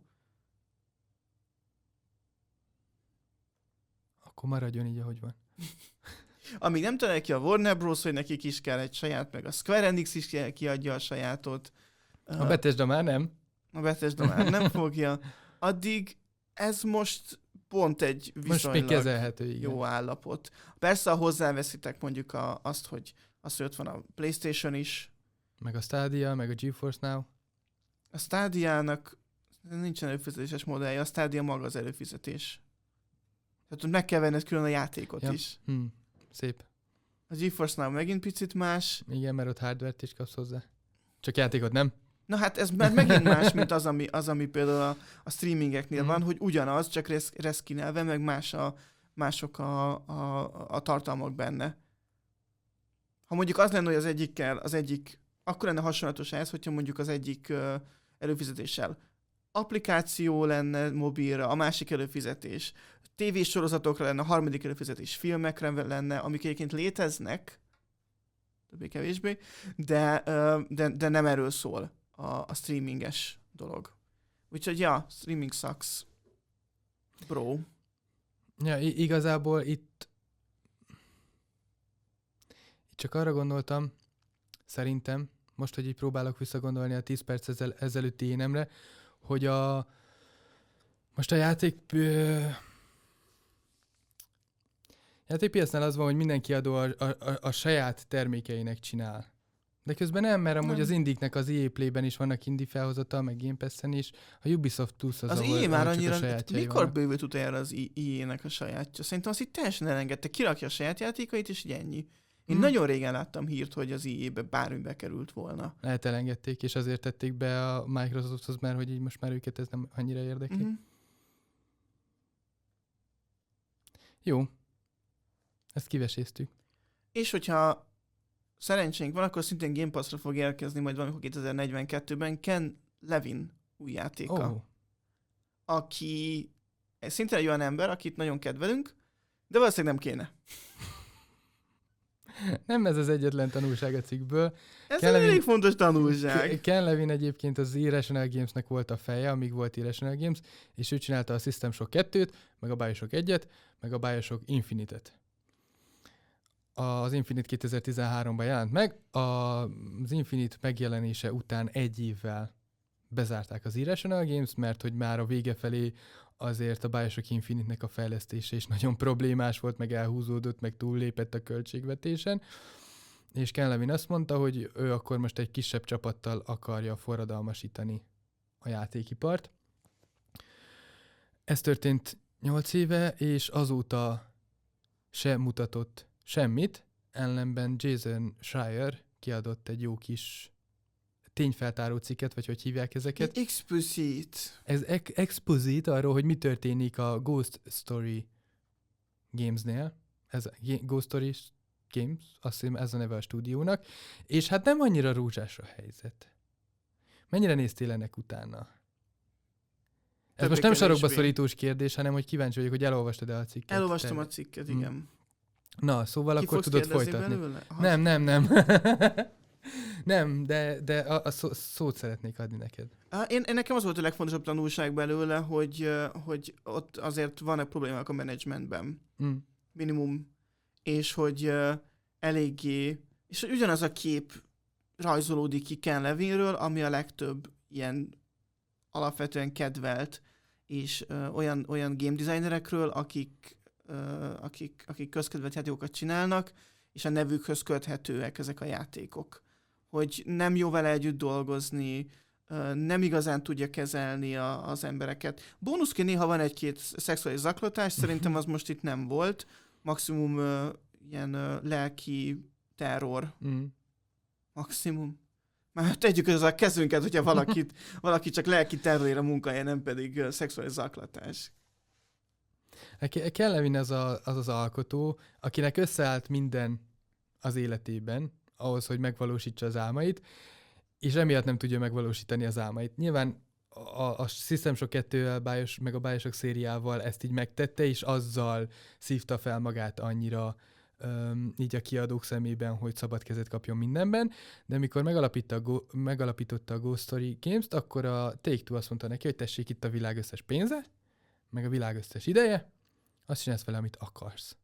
Akkor maradjon így, ahogy van. Amíg nem találja ki a Warner Bros., hogy nekik is kell egy saját, meg a Square Enix is kiadja a sajátot. A Bethesda már nem. a Bethesda már nem fogja, addig ez most pont egy Most még viszonylag kezelhető, igen. jó állapot. Persze, ha hozzáveszitek mondjuk a, azt, hogy, azt, hogy ott van a PlayStation is, Meg a Stadia, meg a GeForce Now. a Stadia-nak nincsen előfizetéses modellje, a Stadia maga az előfizetés. Tehát ott meg kell venned külön a játékot Ja. is. Hm, szép. A GeForce Now megint picit más. Igen, mert ott hardware-t is kapsz hozzá. Csak játékot nem? Na hát ez már megint más, mint az, ami, az, ami például a, a streamingeknél Mhm. van, hogy ugyanaz, csak resz, reszkinelve, meg más a, mások a, a, a tartalmak benne. Ha mondjuk az lenne, hogy az egyikkel, az egyik, akkor lenne hasonlatos ehhez, hogyha mondjuk az egyik uh, előfizetéssel applikáció lenne mobilra, a másik előfizetés tévésorozatokra lenne, a harmadik előfizetés filmekre lenne, amik egyébként léteznek, többé-kevésbé, de, uh, de, de nem erről szól a, a streaminges dolog. Úgyhogy ja, streaming sucks. Bro. Ja, i- igazából itt, itt csak arra gondoltam, szerintem, most, hogy így próbálok visszagondolni a tíz perc ezel, ezelőtti énemre, hogy a most a játék ö, játékpiacnál az van, hogy minden kiadó a, a, a, a saját termékeinek csinál. De közben nem, mert amúgy Nem. az indiknek az í á Play-ben is vannak indie felhozatal, meg Game Pass-en is. A Ubisoft Plus az, Az ahol, i á már ahol csak a annyira, sajátjai mikor vannak. bővült utoljára az i á-nek a sajátja? Szerintem azt itt teljesen elengedte. Kirakja a saját játékait, és így ennyi. Én Hmm. nagyon régen láttam hírt, hogy az i á-be bármi bekerült volna. Lehet elengedték, és azért tették be a Microsofthoz, mert hogy így most már őket ez nem annyira érdekli. Uh-huh. Jó. Ezt kiveséztük. És hogyha szerencsénk van, akkor szintén Game Pass-ra fog érkezni majd valamikor kétezer-negyvenkettőben Ken Levin új játéka, Oh. aki szintén egy olyan ember, akit nagyon kedvelünk, de valószínűleg nem kéne. Nem ez az egyetlen tanulság a cikkből. Ez Ken egy Levin- elég fontos tanulság. Ken Levin egyébként az Irrational Gamesnek volt a feje, amíg volt Irrational Games, és ő csinálta a System Shock kettőt, meg a Bioshock egyet, meg a Bioshock Infinite-et. Az Infinite kétezer-tizenháromban jelent meg, az Infinite megjelenése után egy évvel bezárták az Irrational Games, mert hogy már a vége felé azért a Bioshock Infinite-nek a fejlesztése is nagyon problémás volt, meg elhúzódott, meg túllépett a költségvetésen, és Ken Levin azt mondta, hogy ő akkor most egy kisebb csapattal akarja forradalmasítani a játékipart. Ez történt nyolc éve, és azóta se mutatott semmit, ellenben Jason Schreier kiadott egy jó kis tényfeltáró cikket, vagy hogy hívják ezeket. Explicit. Ez ex- expozit arról, hogy mi történik a Ghost Story Gamesnél. Ez Ghost Story Games, azt hiszem ez a neve a stúdiónak, és hát nem annyira rózsás a helyzet. Mennyire néztél ennek utána? Ez Többé most nem sarokba kevésbé. szorítós kérdés, hanem hogy kíváncsi vagyok, hogy elolvastad-e a cikket. Elolvastam Te- a cikket, Mm. igen. Na, szóval Ki akkor fogsz tudod kérdezni folytatni. belőle? Aha. Nem, nem, nem. nem, de, de a, a szó, szót szeretnék adni neked. Á, Én, én nekem az volt a legfontosabb tanulság belőle, hogy, ö, hogy ott azért vannak problémák a menedzsmentben. Mm. Minimum. És hogy uh, eléggé, és hogy ugyanaz a kép rajzolódik ki Ken Levinről, ami a legtöbb ilyen alapvetően kedvelt, és uh, olyan, olyan game designerekről, akik, uh, akik, akik közkedvelt játékokat csinálnak, és a nevükhöz köthetőek ezek a játékok. Hogy nem jó vele együtt dolgozni, uh, nem igazán tudja kezelni a, az embereket. Bónuszként néha van egy-két szexuális zaklatás, szerintem az most itt nem volt. Maximum uh, ilyen uh, lelki terror. Mm. Maximum. Már tegyük az a kezünket, hogyha valakit, valaki csak lelki terrorért a munkahelyen, nem pedig uh, szexuális zaklatás. Ke- Ken Levin az, a, az az alkotó, akinek összeállt minden az életében, ahhoz, hogy megvalósítsa az álmait, és emiatt nem tudja megvalósítani az álmait. Nyilván a, a System Shock kettővel, Bios, meg a Bioshock szériával ezt így megtette, és azzal szívta fel magát annyira öm, így a kiadók szemében, hogy szabad kezet kapjon mindenben, de amikor megalapította a, Go- megalapította a Ghost Story Games-t, akkor a Take-Two azt mondta neki, hogy tessék itt a világ összes pénze, meg a világ összes ideje, azt csinálsz vele, amit akarsz.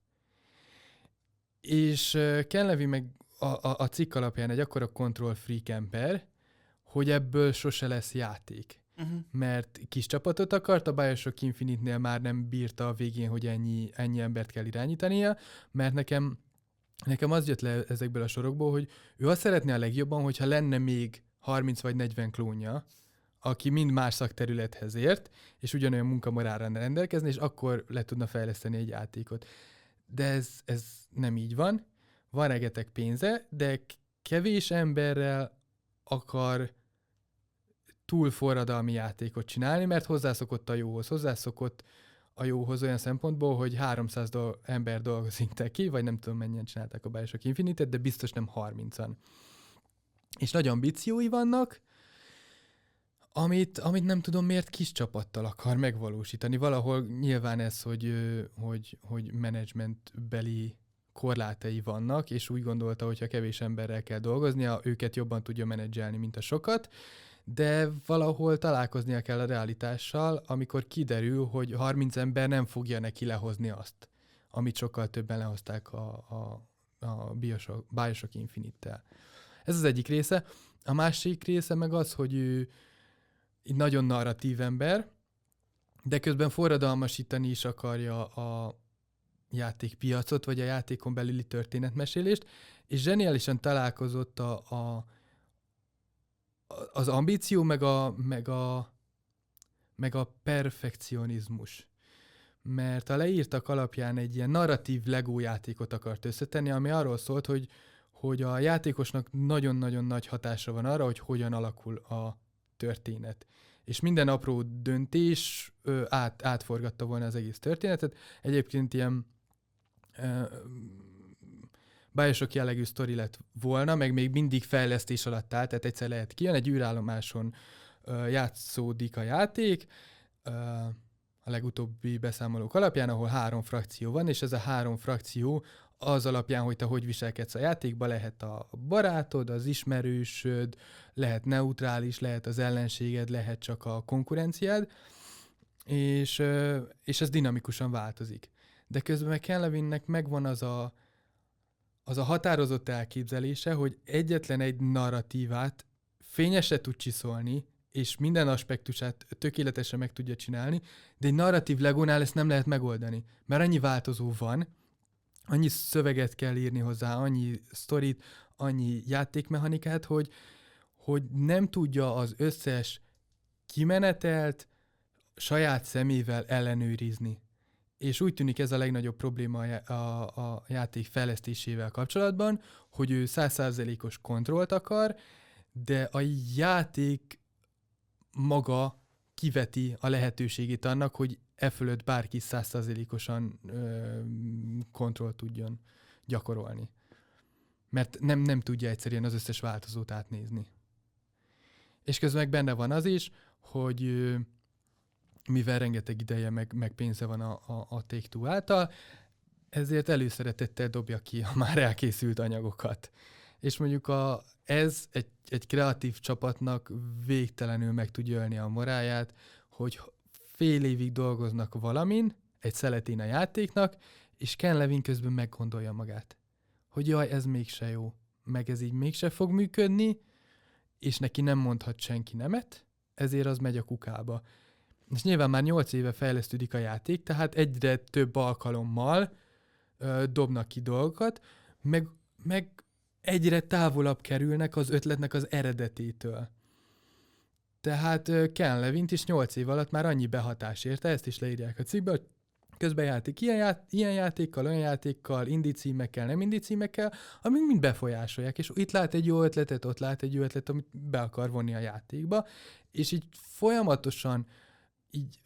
És uh, Ken Levin meg a, a, a cikk alapján egy akkora control freak ember, hogy ebből sose lesz játék. Uh-huh. mert kis csapatot akart, a Bioshock Infinite-nél már nem bírta a végén, hogy ennyi, ennyi embert kell irányítania, mert nekem, nekem az jött le ezekből a sorokból, hogy ő azt szeretné a legjobban, hogyha lenne még harminc vagy negyven klónja, aki mind más szakterülethez ért, és ugyanolyan munkamorálra rendelkezni, és akkor le tudna fejleszteni egy játékot. De ez, ez nem így van. Van rengeteg pénze, de kevés emberrel akar túl forradalmi játékot csinálni, mert hozzászokott a jóhoz. Hozzászokott a jóhoz olyan szempontból, hogy háromszáz do- ember dolgozik neki, vagy nem tudom mennyien csinálták a Bioshock Infinite-et, de biztos nem harmincan. És nagy ambíciói vannak, amit, amit nem tudom miért kis csapattal akar megvalósítani. Valahol nyilván ez, hogy, hogy, hogy menedzsmentbeli korlátai vannak, és úgy gondolta, hogy ha kevés emberrel kell dolgoznia, őket jobban tudja menedzselni, mint a sokat, de valahol találkoznia kell a realitással, amikor kiderül, hogy harminc ember nem fogja neki lehozni azt, amit sokkal többen lehozták a, a, a Bioshock, Bioshock Infinite-tel. Ez az egyik része. A másik része meg az, hogy ő egy nagyon narratív ember, de közben forradalmasítani is akarja a játékpiacot, vagy a játékon belüli történetmesélést, és zseniálisan találkozott a, a, az ambíció, meg a, meg, a, meg a perfekcionizmus. Mert a leírtak alapján egy ilyen narratív Lego játékot akart összetenni, ami arról szólt, hogy, hogy a játékosnak nagyon-nagyon nagy hatása van arra, hogy hogyan alakul a történet. És minden apró döntés ö, át, átforgatta volna az egész történetet. Egyébként ilyen ö, Bioshock jellegű sztori lett volna, meg még mindig fejlesztés alatt áll, tehát egyszer lehet kijön, egy űrállomáson ö, játszódik a játék, ö, a legutóbbi beszámolók alapján, ahol három frakció van, és ez a három frakció az alapján, hogy te hogy viselkedsz a játékba, lehet a barátod, az ismerősöd, lehet neutrális, lehet az ellenséged, lehet csak a konkurenciád, és, és ez dinamikusan változik. De közben meg Ken Levinnek megvan az a, az a határozott elképzelése, hogy egyetlen egy narratívát fényesre tud csiszolni, és minden aspektusát tökéletesen meg tudja csinálni, de egy narratív Legónál ezt nem lehet megoldani, mert annyi változó van, annyi szöveget kell írni hozzá, annyi sztorit, annyi játékmechanikát, hogy, hogy nem tudja az összes kimenetelt saját szemével ellenőrizni. És úgy tűnik ez a legnagyobb probléma a, a, a játék fejlesztésével kapcsolatban, hogy ő száz százalékos kontrollt akar, de a játék maga kiveti a lehetőségét annak, hogy e fölött bárki száz százalékosan kontrollt tudjon gyakorolni. Mert nem, nem tudja egyszerűen az összes változót átnézni. És közben meg benne van az is, hogy ö, mivel rengeteg ideje meg, meg pénze van a, a, a Take-Two által, ezért előszeretettel dobja ki a már elkészült anyagokat. És mondjuk a, ez egy, egy kreatív csapatnak végtelenül meg tudja ölni a moráját, hogy fél évig dolgoznak valamin, egy szeletén a játéknak, és Ken Levin közben meggondolja magát, hogy jaj, ez mégse jó, meg ez így mégse fog működni, és neki nem mondhat senki nemet, ezért az megy a kukába. És nyilván már nyolc éve fejlesztődik a játék, tehát egyre több alkalommal ö, dobnak ki dolgokat, meg, meg egyre távolabb kerülnek az ötletnek az eredetétől. Tehát uh, Ken Levint is nyolc év alatt már annyi behatás érte, ezt is leírják a cikkbe, hogy közben játék ilyen, ját, ilyen játékkal, olyan játékkal, indie címekkel, nem indie címekkel, amik mind befolyásolják, és itt lát egy jó ötletet, ott lát egy jó ötletet, amit be akar vonni a játékba, és így folyamatosan így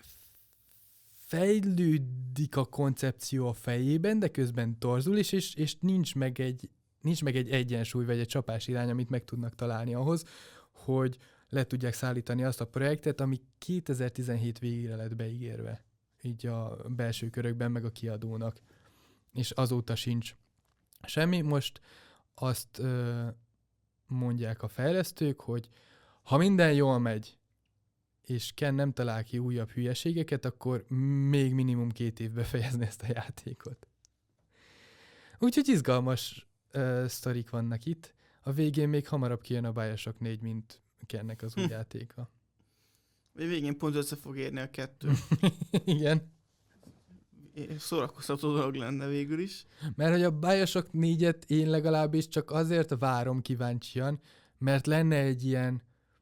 fejlődik a koncepció a fejében, de közben torzul is, és, és nincs meg egy nincs meg egy egyensúly, vagy egy csapás irány, amit meg tudnak találni ahhoz, hogy le tudják szállítani azt a projektet, ami kétezer-tizenhét végére lett beígérve, így a belső körökben, meg a kiadónak. És azóta sincs semmi. Most azt ö, mondják a fejlesztők, hogy ha minden jól megy, és Ken nem talál ki újabb hülyeségeket, akkor még minimum két évbe fejezni ezt a játékot. Úgyhogy izgalmas uh, sztorik vannak itt. A végén még hamarabb kijön a Bioshock négy, mint Kennek az új hm. játéka. Vagy végén pont össze fog érni a kettő. Igen. Szórakoztató dolog lenne végül is. Mert hogy a Bioshock négyet én legalábbis csak azért várom kíváncsian, mert lenne egy ilyen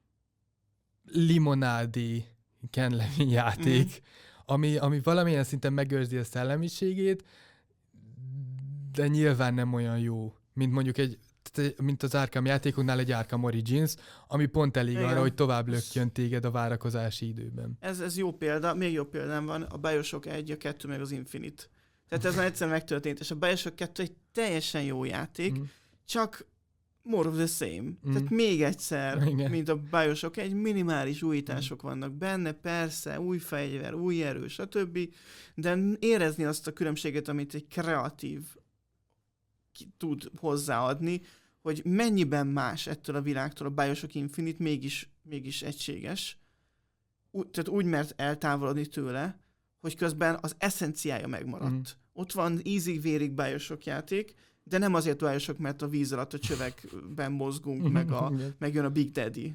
limonádi Ken Levine játék, mm. ami, ami valamilyen szinten megőrzi a szellemiségét, de nyilván nem olyan jó, mint mondjuk egy, mint az Arkham játékoknál egy Arkham Origins, ami pont elég igen. arra, hogy tovább lökjön téged a várakozási időben. Ez, ez jó példa, még jobb példám van, a Bioshock egy, a kettő meg az Infinite. Tehát ez már egyszer megtörtént, és a Bioshock kettő egy teljesen jó játék, mm. csak more of the same. Mm. Tehát még egyszer, igen. mint a Bioshock, egy minimális újítások mm. vannak benne, persze, új fegyver, új erő, stb. De érezni azt a különbséget, amit egy kreatív tud hozzáadni, hogy mennyiben más ettől a világtól a Bioshock Infinite mégis, mégis egységes. Ú, tehát úgy mert eltávolodni tőle, hogy közben az eszenciája megmaradt. Mm. Ott van ízig-vérig Bioshock játék, de nem azért Bioshock, mert a víz alatt a csövekben mozgunk, meg, a, meg jön a Big Daddy.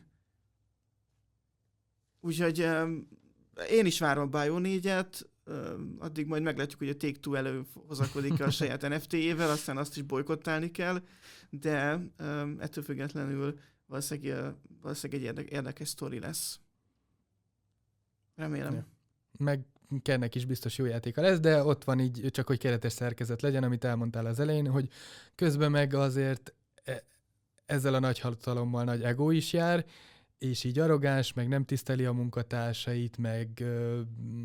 Úgyhogy um, én is várom a Bio négyet, um, addig majd meglátjuk, hogy a Take-Two előhozakodik a saját en ef té-jével, aztán azt is bolykottálni kell, de um, ettől függetlenül valószínűleg, valószínűleg egy érdek, érdekes sztori lesz. Remélem. Ja. Meg Kennek is biztos jó játéka lesz, de ott van így csak, hogy keretes szerkezet legyen, amit elmondtál az elején, hogy közben meg azért ezzel a nagy hatalommal nagy ego is jár, és így arrogáns, meg nem tiszteli a munkatársait, meg uh,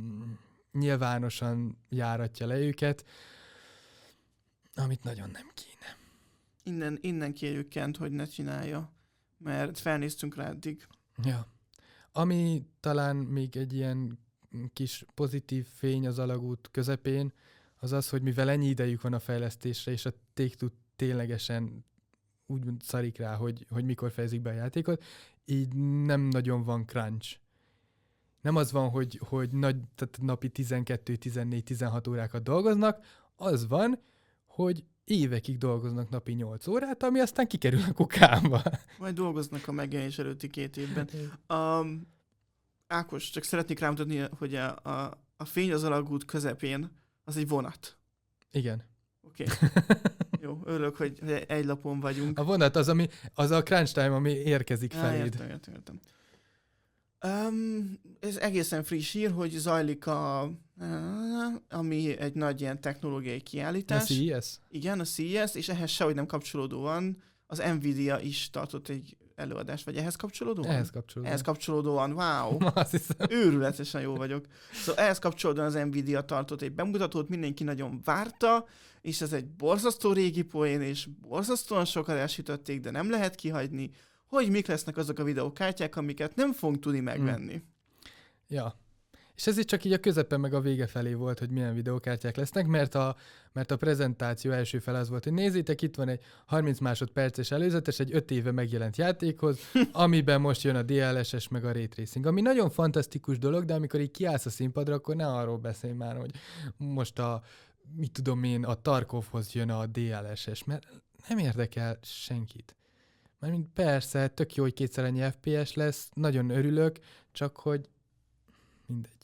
nyilvánosan járatja le őket, amit nagyon nem kéne. Innen, innen kérjük Kent, hogy ne csinálja, mert felnéztünk rá eddig. Ja. Ami talán még egy ilyen kis pozitív fény az alagút közepén, az az, hogy mivel ennyi idejük van a fejlesztésre, és a Take-Two ténylegesen úgy szarik rá, hogy, hogy mikor fejezik be a játékot, így nem nagyon van crunch. Nem az van, hogy, hogy nagy, tehát napi tizenkettő, tizennégy, tizenhat órákat dolgoznak, az van, hogy évekig dolgoznak napi nyolc órát, ami aztán kikerül a kukába. Majd dolgoznak a megjelenés előtti két évben. Um, Ákos, csak szeretnék rámutatni, hogy a, a, a fény az alagút közepén az egy vonat. Igen. Oké. Okay. Jó, örülök, hogy egy lapon vagyunk. A vonat az, ami, az a crunch time, ami érkezik feléd. Értem, értem, értem. Um, ez egészen friss hír, hogy zajlik a, ami egy nagy ilyen technológiai kiállítás. A cé é es? Igen, a cé é es, és ehhez sehogy nem kapcsolódóan az Nvidia is tartott egy előadást, vagy ehhez kapcsolódóan? Ehhez kapcsolódóan. Ehhez kapcsolódóan, wow! Őrületesen jó vagyok. Szóval ehhez kapcsolódóan az Nvidia tartott egy bemutatót, mindenki nagyon várta, és ez egy borzasztó régi poén, és borzasztóan sokan elsütötték, de nem lehet kihagyni, hogy mik lesznek azok a videókártyák, amiket nem fogunk tudni megvenni. Hmm. Ja. És ez itt csak így a közepe meg a vége felé volt, hogy milyen videókártyák lesznek, mert a, mert a prezentáció első fel az volt, hogy nézzétek, itt van egy harminc másodperces előzetes, egy öt éve megjelent játékhoz, amiben most jön a dé el es es meg a Ray Tracing, ami nagyon fantasztikus dolog, de amikor így kiállsz a színpadra, akkor ne arról beszélj már, hogy most a, mit tudom én, a Tarkovhoz jön a dé el es es, mert nem érdekel senkit. Mármint persze, tök jó, hogy kétszer ennyi ef pé es lesz, nagyon örülök, csak hogy mindegy.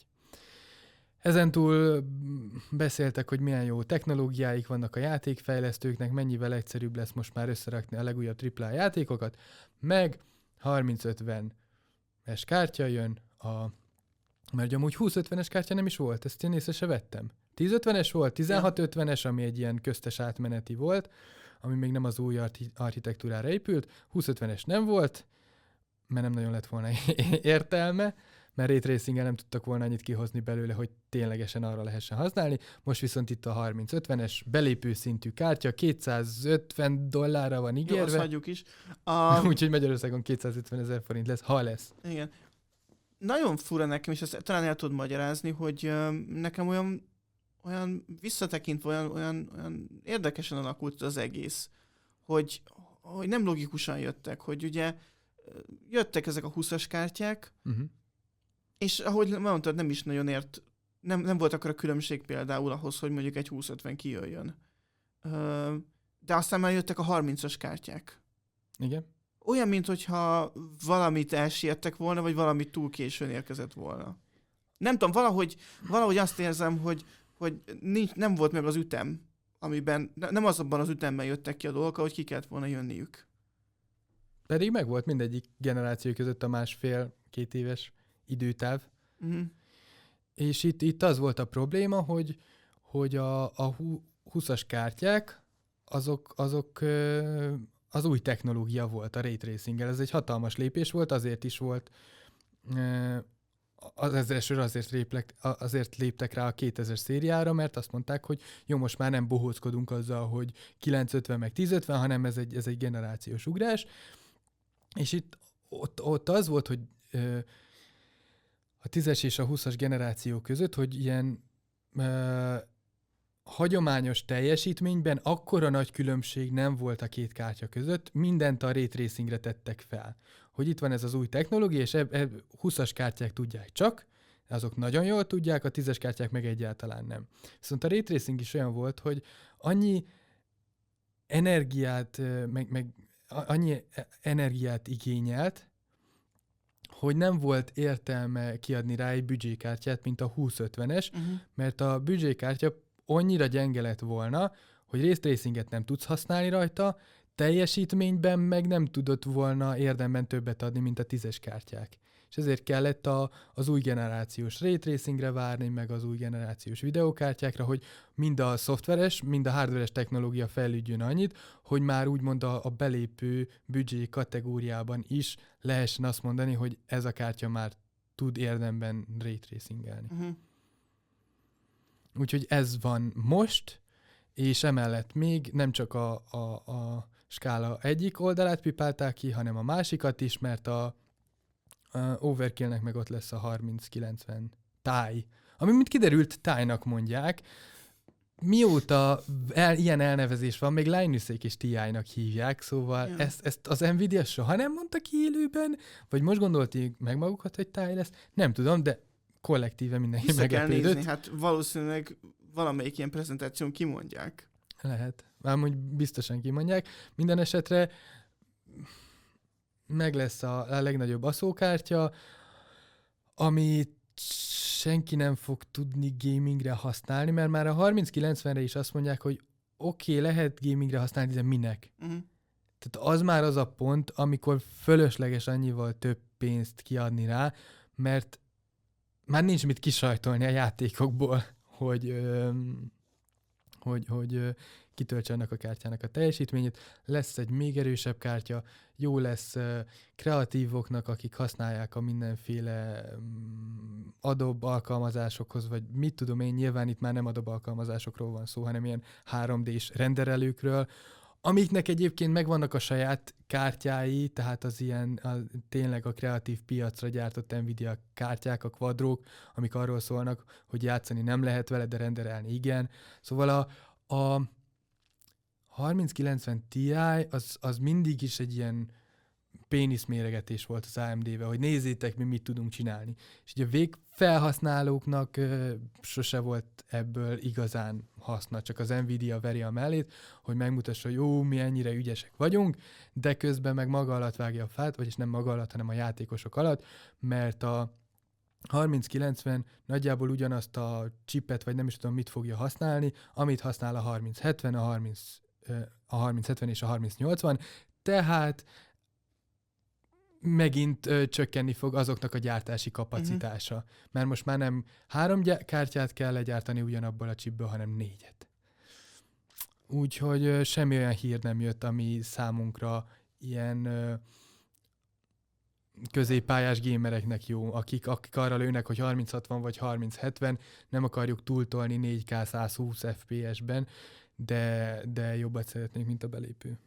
Ezentúl beszéltek, hogy milyen jó technológiáik vannak a játékfejlesztőknek, mennyivel egyszerűbb lesz most már összerakni a legújabb tripla á játékokat, meg harminc ötvenes kártya jön, a, mert amúgy húsz ötvenes kártya nem is volt, ezt én észre se vettem. tíz ötvenes volt, tizenhat ötvenes, ami egy ilyen köztes átmeneti volt, ami még nem az új archi- architektúrára épült, húsz ötvenes nem volt, mert nem nagyon lett volna értelme, mert Ray Tracing-el nem tudtak volna annyit kihozni belőle, hogy ténylegesen arra lehessen használni. Most viszont itt a harminc ötvenes belépő szintű kártya, kétszázötven dollárra van ígérve. Jó, azt hagyjuk is. Um, Úgyhogy Magyarországon kétszázötven ezer forint lesz, ha lesz. Igen. Nagyon fura nekem, és ezt talán el tudod magyarázni, hogy um, nekem olyan, olyan visszatekintve olyan, olyan, olyan érdekesen alakult az egész, hogy, hogy nem logikusan jöttek, hogy ugye jöttek ezek a húszas kártyák, uh-huh. és ahogy mondtad, nem is nagyon ért, nem, nem volt akkor a különbség például ahhoz, hogy mondjuk egy húsz ötven kijöjjön. De aztán már jöttek a harmincas kártyák. Igen. olyan, mintha valamit elsiettek volna, vagy valamit túl későn érkezett volna. Nem tudom, valahogy, valahogy azt érzem, hogy, hogy nincs, nem volt meg az ütem, amiben, nem azonban az ütemben jöttek ki a dolgok, ahogy ki kellett volna jönniük. Pedig meg volt mindegyik generáció között a másfél-két éves időtáv. Uh-huh. És itt, itt az volt a probléma, hogy, hogy a, a húszas kártyák, azok, azok az új technológia volt a Ray Tracing-el. Ez egy hatalmas lépés volt, azért is volt, az ezresről azért, léplek, azért léptek rá a kétezres szériára, mert azt mondták, hogy jó, most már nem bohóckodunk azzal, hogy kilencszázötven meg ezerötven, hanem ez egy, ez egy generációs ugrás. És itt ott, ott az volt, hogy a tízes és a húszas generáció között, hogy ilyen uh, hagyományos teljesítményben akkora nagy különbség nem volt a két kártya között, mindent a Ray Tracingre tettek fel. Hogy itt van ez az új technológia, és eb- eb- húszas kártyák tudják csak, azok nagyon jól tudják, a tízes kártyák meg egyáltalán nem. Viszont a Ray Tracing is olyan volt, hogy annyi energiát, meg, meg annyi energiát igényelt, hogy nem volt értelme kiadni rá egy büdzsékártyát, mint a húsz ötvenes, uh-huh. mert a büdzsékártya annyira gyenge lett volna, hogy Ray Tracinget nem tudsz használni rajta, teljesítményben meg nem tudott volna érdemben többet adni, mint a tízes kártyák. És ezért kellett a, az új generációs Ray Tracingre várni, meg az új generációs videókártyákra, hogy mind a szoftveres, mind a hardveres technológia fejlődjön annyit, hogy már úgymond a, a belépő büdzsé kategóriában is lehessen azt mondani, hogy ez a kártya már tud érdemben Ray Tracingelni. Uh-huh. Úgyhogy ez van most, és emellett még nem csak a, a, a skála egyik oldalát pipálták ki, hanem a másikat is, mert a Uh, Overkillnek meg ott lesz a harminc kilencven Ti, ami mint kiderült Ti-nak mondják. Mióta el, ilyen elnevezés van, még Linusék is Ti-nak hívják, szóval yeah. ezt, ezt az Nvidia soha nem mondta ki élőben, vagy most gondolték meg magukat, hogy Ti lesz, nem tudom, de kollektíve mindenki meglepődött. Hát valószínűleg valamelyik ilyen prezentáción kimondják. Lehet, már hogy biztosan kimondják. Minden esetre meg lesz a, a legnagyobb aszókártya, amit senki nem fog tudni gamingre használni, mert már a harminc kilencvenre is azt mondják, hogy oké, okay, lehet gamingre használni, de minek? Uh-huh. Tehát az már az a pont, amikor fölösleges annyival több pénzt kiadni rá, mert már nincs mit kisajtolni a játékokból, hogy, öm, hogy, hogy ö, kitöltse annak a kártyának a teljesítményét. Lesz egy még erősebb kártya, jó lesz uh, kreatívoknak, akik használják a mindenféle um, Adobe alkalmazásokhoz, vagy mit tudom én, nyilván itt már nem Adobe alkalmazásokról van szó, hanem ilyen három dés renderelőkről, amiknek egyébként megvannak a saját kártyái, tehát az ilyen a, tényleg a kreatív piacra gyártott Nvidia kártyák, a quadrók, amik arról szólnak, hogy játszani nem lehet vele, de renderelni igen. Szóval a, a harminc kilencven Ti az, az mindig is egy ilyen péniszméregetés volt az á em dé-vel, hogy nézzétek, mi mit tudunk csinálni. És ugye a végfelhasználóknak ö, sose volt ebből igazán haszna, csak az Nvidia veri a mellét, hogy megmutassa, hogy jó, mi ennyire ügyesek vagyunk, de közben meg maga alatt vágja a fát, vagyis nem maga alatt, hanem a játékosok alatt, mert a harminc kilencven nagyjából ugyanazt a chipet, vagy nem is tudom, mit fogja használni, amit használ a harminc hetven, a harminc a harminc hetven és a harminc nyolcvan, tehát megint ö, csökkenni fog azoknak a gyártási kapacitása. Uh-huh. Mert most már nem három gy- kártyát kell legyártani ugyanabból a chipből, hanem négyet. Úgyhogy ö, semmi olyan hír nem jött, ami számunkra ilyen ö, középpályás gémereknek jó, akik, akik arra lőnek, hogy harminc hatvan vagy harminc hetven, nem akarjuk túltolni négy ká száz húsz ef pé es-ben, de, de jobbat szeretnénk, mint a belépő.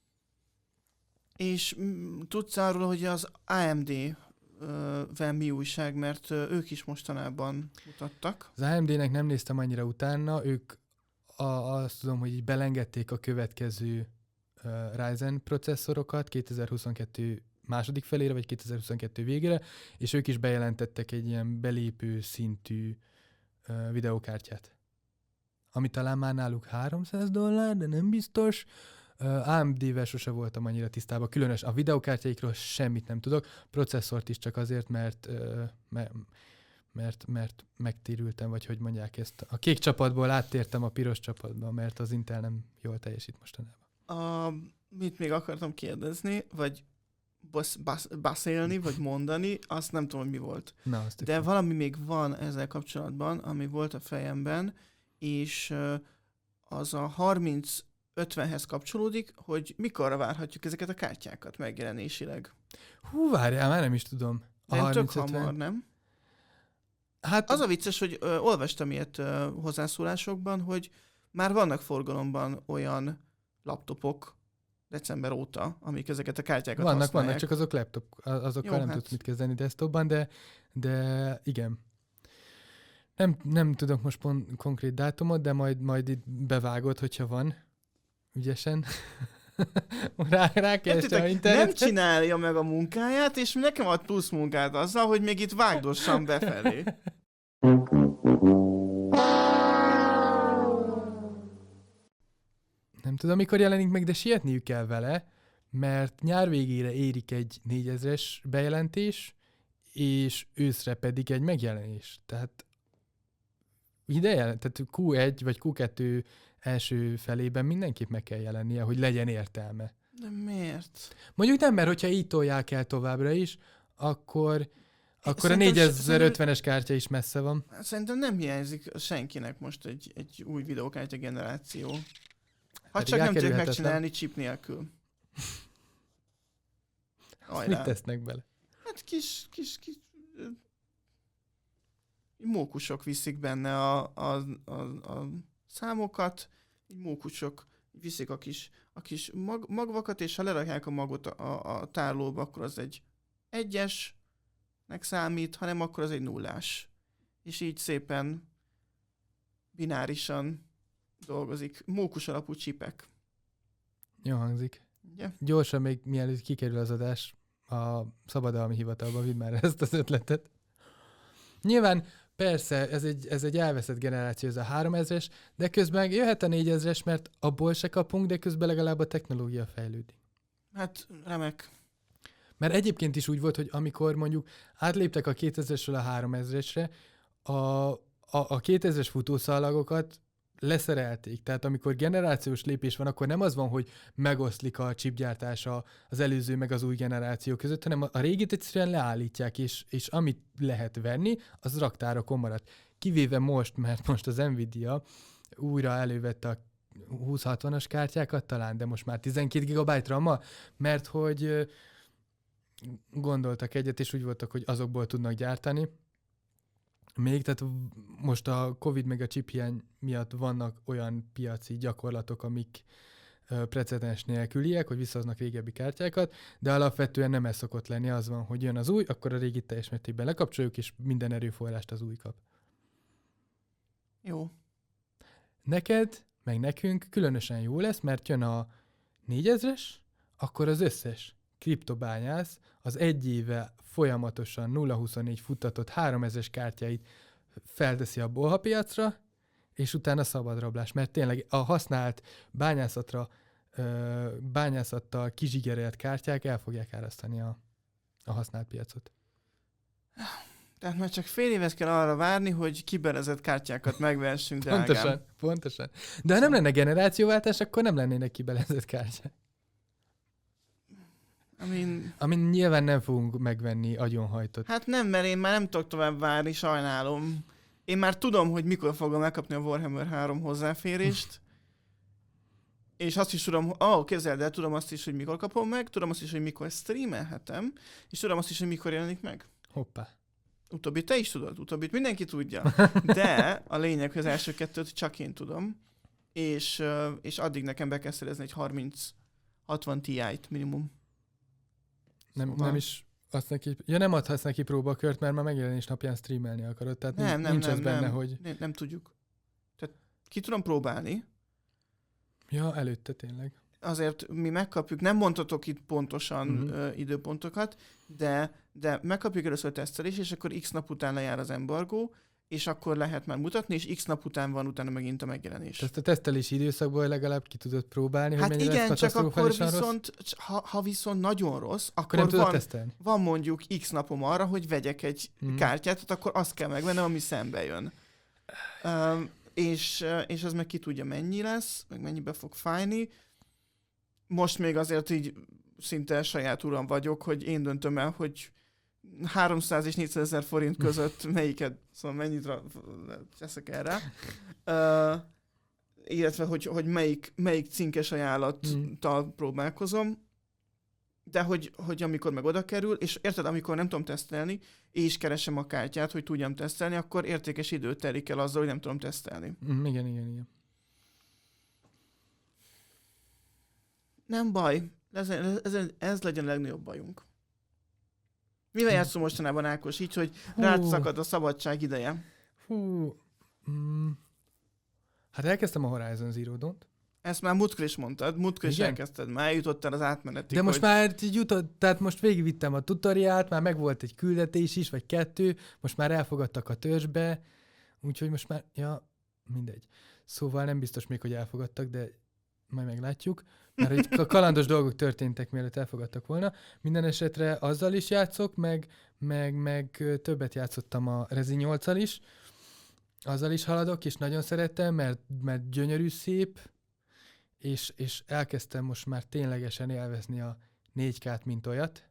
És m- tudsz arról, hogy az á em dé-vel mi újság, mert ö, ők is mostanában mutattak. Az á em dé-nek nem néztem annyira utána, ők a, azt tudom, hogy így belengedték a következő uh, Ryzen processzorokat kétezer-huszonkettő második felére, vagy kétezer-huszonkettő végére, és ők is bejelentettek egy ilyen belépő szintű uh, videókártyát. Ami talán már náluk háromszáz dollár, de nem biztos. á em dé-vel sose voltam annyira tisztában. Különös a videokártyáikról semmit nem tudok. Processzort is csak azért, mert, mert, mert, mert megtérültem, vagy hogy mondják ezt. A kék csapatból áttértem a piros csapatba, mert az Intel nem jól teljesít mostanában. A, mit még akartam kérdezni, vagy basz, basz, beszélni, vagy mondani, azt nem tudom, hogy mi volt. Na, azt De valami még van ezzel kapcsolatban, ami volt a fejemben, és az a harminc ötvenhez kapcsolódik, hogy mikorra várhatjuk ezeket a kártyákat megjelenésileg. Hú, várjál, már nem is tudom. A nem tök hamar, nem? Hát az a vicces, hogy ö, olvastam ilyet ö, hozzászólásokban, hogy már vannak forgalomban olyan laptopok december óta, amik ezeket a kártyákat vannak, használják. vannak, csak azok laptop, azokkal Jó, nem hát. tudsz mit kezdeni desktopban, de, de igen. Nem, nem tudok most pont konkrét dátumot, de majd, majd itt bevágod, hogyha van. Ügyesen. rá, rákereste a internet. Nem csinálja meg a munkáját, és nekem ad plusz munkát azzal, hogy még itt vágdossam befelé. Nem tudom, mikor jelenik meg, de sietniük kell vele, mert nyár végére érik egy négyezres bejelentés, és őszre pedig egy megjelenés. Tehát ideje, tehát kú egy vagy kú kettő első felében mindenképp meg kell jelennie, hogy legyen értelme. De miért? Mondjuk nem, mert hogyha így tolják el továbbra is, akkor, akkor a négyezer-ötvenes kártya is messze van. Szerintem nem hiányzik senkinek most egy, egy új videókártya generáció. Ha Pedig csak nem tudják megcsinálni chip nélkül. Mit tesznek bele? Hát kis, kis, kis mókusok viszik benne a, a, a, a számokat, így mókusok viszik a kis, a kis mag, magvakat, és ha lerakják a magot a, a, a tárlóba, akkor az egy egyesnek számít, ha nem, akkor az egy nullás. És így szépen binárisan dolgozik. Mókus alapú csipek. Jó hangzik. Ugye? Gyorsan még mielőtt kikerül az adás, a szabadalmi hivatalba vidd már ezt az ötletet. Nyilván persze, ez egy, ez egy elveszett generáció, ez a háromezres, de közben jöhet a négyezres, mert abból se kapunk, de közben legalább a technológia fejlődik. Hát remek. Mert egyébként is úgy volt, hogy amikor mondjuk átléptek a kétezresről a háromezresre, a, a, a kétezres futószalagokat leszerelték. Tehát amikor generációs lépés van, akkor nem az van, hogy megoszlik a chipgyártása az előző meg az új generáció között, hanem a régit egyszerűen leállítják, és, és amit lehet venni, az raktárokon maradt. Kivéve most, mert most az Nvidia újra elővette a húsz hatvanas kártyákat talán, de most már tizenkét gigabyte RAM-mal, mert hogy gondoltak egyet, és úgy voltak, hogy azokból tudnak gyártani. Még, tehát most a Covid meg a chip hiány miatt vannak olyan piaci gyakorlatok, amik ö, precedens nélküliek, hogy visszahoznak régebbi kártyákat, de alapvetően nem ez szokott lenni, az van, hogy jön az új, akkor a régit teljes mértékben lekapcsoljuk, és minden erőforrást az új kap. Jó. Neked, meg nekünk különösen jó lesz, mert jön a négyezres, akkor az összes kriptobányász az egy éve folyamatosan nulla huszonnégy futtatott háromezres kártyáit felteszi a bolhapiacra, és utána szabadrablás, mert tényleg a használt bányászatra, bányászattal kizsigerelt kártyák el fogják árasztani a, a használt piacot. Tehát már csak fél évet kell arra várni, hogy kibelezett kártyákat megvehessünk, drágám. Pontosan, pontosan. De ha nem lenne generációváltás, akkor nem lennének kibelezett kártyák. Amin... Amin nyilván nem fogunk megvenni agyonhajtott. Hát nem, mert én már nem tudok tovább várni, sajnálom. Én már tudom, hogy mikor fogom megkapni a Warhammer három hozzáférést. És azt is tudom, ó, oh, képzeld el, tudom azt is, hogy mikor kapom meg, tudom azt is, hogy mikor streamelhetem, és tudom azt is, hogy mikor jelenik meg. Hoppá. Utóbbit te is tudod, utóbbit mindenki tudja. De a lényeg, hogy az első kettőt csak én tudom, és, és addig nekem be kell szerezni egy harminc hatvan Ti-t minimum. Nem, Szóval... nem is azt neki, ja nem adhatsz neki próbakört, mert már megjelenés napján streamelni akarod, tehát nem, nem, nincs nem, az benne, nem, hogy... Nem, nem tudjuk. Tehát ki tudom próbálni. Ja, előtte tényleg. Azért mi megkapjuk, nem mondhatok itt pontosan uh-huh. ö, időpontokat, de, de megkapjuk először a tesztelés, és akkor x nap után lejár az embargó, és akkor lehet már mutatni, és x nap után van utána megint a megjelenés. Ezt a tesztelési időszakból legalább ki tudod próbálni, hát hogy mennyire igen, lesz csak akkor viszont, rossz? ha, ha viszont nagyon rossz, akkor, akkor nem van, van mondjuk x napom arra, hogy vegyek egy mm. kártyát, tehát akkor azt kell megvennem, ami szembe jön. Um, és, és az meg ki tudja mennyi lesz, meg mennyibe fog fájni. Most még azért így szinte saját uram vagyok, hogy én döntöm el, hogy háromszáz és négyszázezer forint között melyiket, szóval mennyit teszek erre. Uh, illetve, hogy, hogy melyik, melyik cinkes ajánlattal mm. próbálkozom. De hogy, hogy amikor meg oda kerül, és érted, amikor nem tudom tesztelni, és keresem a kártyát, hogy tudjam tesztelni, akkor értékes időt telik el azzal, hogy nem tudom tesztelni. Mm, igen, igen, igen. Nem baj. Ez, ez, ez legyen a legnagyobb bajunk. Mivel játszom mostanában, Ákos? Így, hogy Hú. rád szakad a szabadság ideje. Hú. Mm. Hát elkezdtem a Horizon Zero Dawn-t. Ezt már múltkor is mondtad, múltkor is elkezdted, már eljutottál az átmenetig. De most hogy... már jutott, tehát most végigvittem a tutoriát, már megvolt egy küldetés is, vagy kettő, most már elfogadtak a törzsbe, úgyhogy most már, ja, mindegy. Szóval nem biztos még, hogy elfogadtak, de majd meglátjuk, mert itt a kalandos dolgok történtek, mielőtt elfogadtak volna. Minden esetre azzal is játszok, meg, meg, meg többet játszottam a Rezi nyolccal is, azzal is haladok, és nagyon szerettem, mert, mert gyönyörű, szép, és, és elkezdtem most már ténylegesen élvezni a négy kát, mint olyat.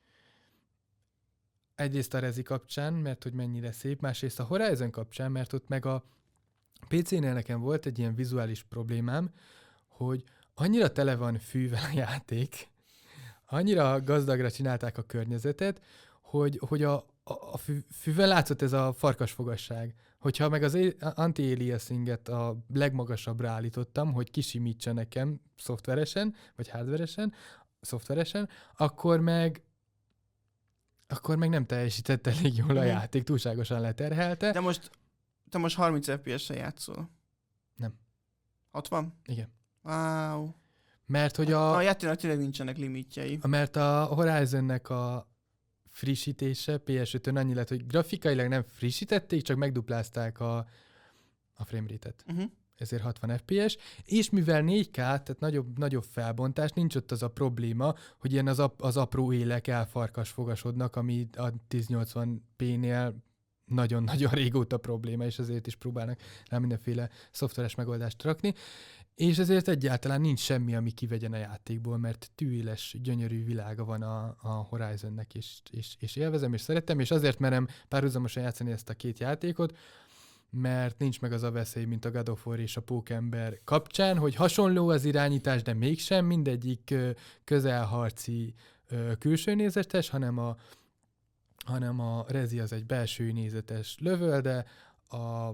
Egyrészt a Rezi kapcsán, mert hogy mennyire szép, másrészt a Horizon kapcsán, mert ott meg a pé cénél nekem volt egy ilyen vizuális problémám, hogy annyira tele van fűvel a játék, annyira gazdagra csinálták a környezetet, hogy, hogy a, a, a fű, fűvel látszott ez a farkasfogasság. Hogyha meg az anti-aliasinget a legmagasabbra állítottam, hogy kisimítsa nekem szoftveresen, vagy hardveresen, szoftveresen, akkor meg akkor meg nem teljesített elég jól a játék, túlságosan leterhelte. De most, te most harminc ef pé es-sel játszol? Nem. hatvan? Igen. Wow. Mert hogy a... A játéknak tényleg nincsenek limitjei. Mert a Horizonnek a frissítése pé es ötön annyi lett, hogy grafikailag nem frissítették, csak megduplázták a, a framerate-et. Uh-huh. Ezért hatvan ef pé es, és mivel négy ká, tehát nagyobb, nagyobb felbontás, nincs ott az a probléma, hogy ilyen az, ap, az apró élek elfarkasfogasodnak, ami a ezernyolcvan pé-nél nagyon-nagyon régóta probléma, és ezért is próbálnak rá mindenféle szoftveres megoldást rakni, és ezért egyáltalán nincs semmi, ami kivegyen a játékból, mert tűéles, gyönyörű világa van a, a Horizonnek, és, és, és élvezem, és szeretem, és azért merem párhuzamosan játszani ezt a két játékot, mert nincs meg az a veszély, mint a God of War és a Pókember kapcsán, hogy hasonló az irányítás, de mégsem mindegyik közelharci külső nézetes, hanem a, hanem a Rezi az egy belső nézetes lövölde, a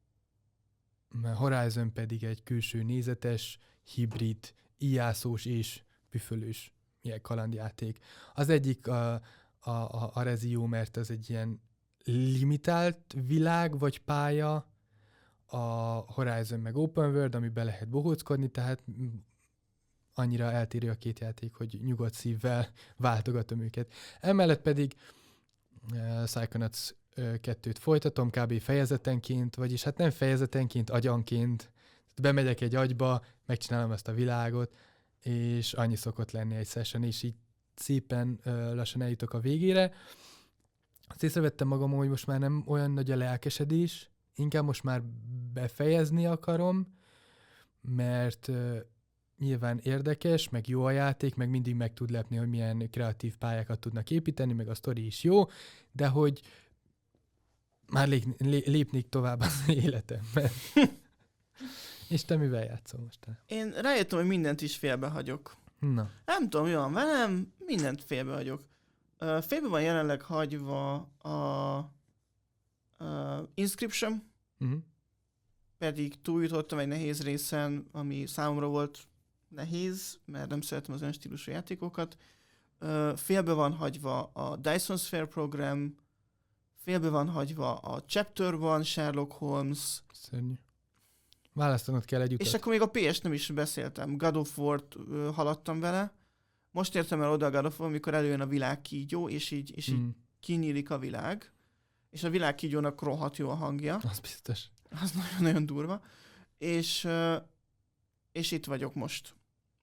Horizon pedig egy külső nézetes, hibrid, ijászós és püfölős ilyen kalandjáték. Az egyik a, a, a, a Rezi jó, mert az egy ilyen limitált világ vagy pálya, a Horizon meg Open World, amiben lehet bohóckodni, tehát annyira eltérő a két játék, hogy nyugodt szívvel váltogatom őket. Emellett pedig uh, Psychonauts uh, kettőt folytatom, kb. Fejezetenként, vagyis hát nem fejezetenként, agyanként. Bemegyek egy agyba, megcsinálom ezt a világot, és annyi szokott lenni egy session, és így szépen uh, lassan eljutok a végére. Azt észrevettem magam, hogy most már nem olyan nagy a lelkesedés, inkább most már befejezni akarom, mert uh, nyilván érdekes, meg jó a játék, meg mindig meg tud lepni, hogy milyen kreatív pályákat tudnak építeni, meg a sztori is jó, de hogy már lép, lépnék tovább az életemben. És te mivel játszol most? Én rájöttem, hogy mindent is félbehagyok. Na. Nem tudom, mi van velem, mindent félbehagyok. Uh, félbe van jelenleg hagyva a uh, Inscription, uh-huh. pedig túljutottam egy nehéz részen, ami számomra volt nehéz, mert nem szeretem az olyan stílusú játékokat. Uh, félbe van hagyva a Dyson Sphere program, félbe van hagyva a Chapter One Sherlock Holmes. Szörnyű. Választanod kell egy utat. És akkor még a pé es nem is beszéltem. God of War-t uh, haladtam vele. Most értem el oda a God of War, amikor előjön a világ kígyó, és így, és így mm. kinyílik a világ. és a világkígyónak rohadt jó a hangja. Az biztos. Az nagyon-nagyon durva. És, és itt vagyok most.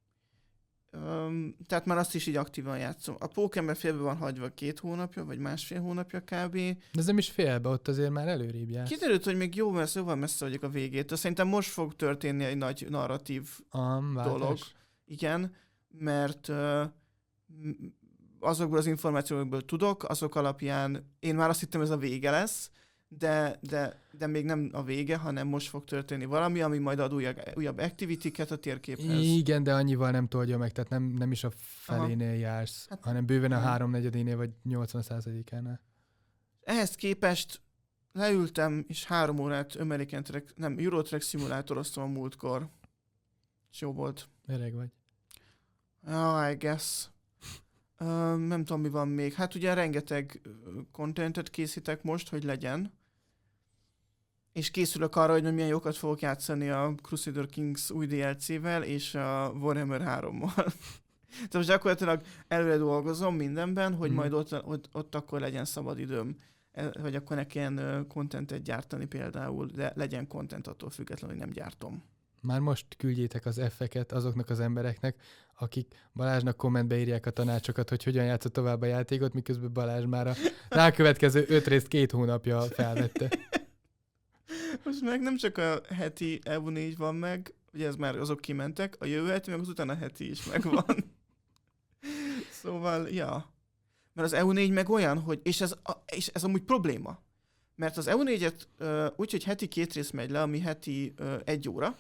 Um, tehát már azt is így aktívan játszom. A Pókember félbe van hagyva két hónapja, vagy másfél hónapja kb. De ez nem is félbe, ott azért már előrébb jársz. Kiderült, hogy még jó messze, jóval messze vagyok a végétől. Szerintem most fog történni egy nagy narratív ah, dolog. Igen, mert uh, azokból az információkból tudok, azok alapján én már azt hittem, ez a vége lesz, de, de, de még nem a vége, hanem most fog történni valami, ami majd ad újabb, újabb activity-ket a térképhez. Igen, de annyival nem toldja meg, tehát nem, nem is a felénél Aha. jársz, hát, hanem bőven a háromnegyedénél vagy nyolcvan százalékánál. Ehhez képest leültem, és három órát American Track, nem, Euro Truck Simulatoroztam a múltkor. És jó volt. Öreg vagy. Oh, I guess. Uh, nem tudom, mi van még. Hát ugye rengeteg contentet készítek most, hogy legyen. És készülök arra, hogy milyen jókat fogok játszani a Crusader Kings új dé el cé-vel és a Warhammer hárommal. Tehát most gyakorlatilag előre dolgozom mindenben, hogy mm. majd ott, ott, ott akkor legyen szabad időm. Vagy akkor ne kelljen contentet gyártani például, de legyen content attól függetlenül, hogy nem gyártom. Már most küldjétek az F-eket azoknak az embereknek, akik Balázsnak kommentbe írják a tanácsokat, hogy hogyan játszott tovább a játékot, miközben Balázs már a rákövetkező öt részt két hónapja felvette. Most meg nem csak a heti E U négy van meg, ugye ez már azok kimentek, a jövő heti, meg az utána heti is megvan. Szóval, ja. Mert az E U négy meg olyan, hogy, és ez, és ez amúgy probléma. Mert az E U négyet uh, úgy, hogy heti két rész megy le, ami heti uh, egy óra.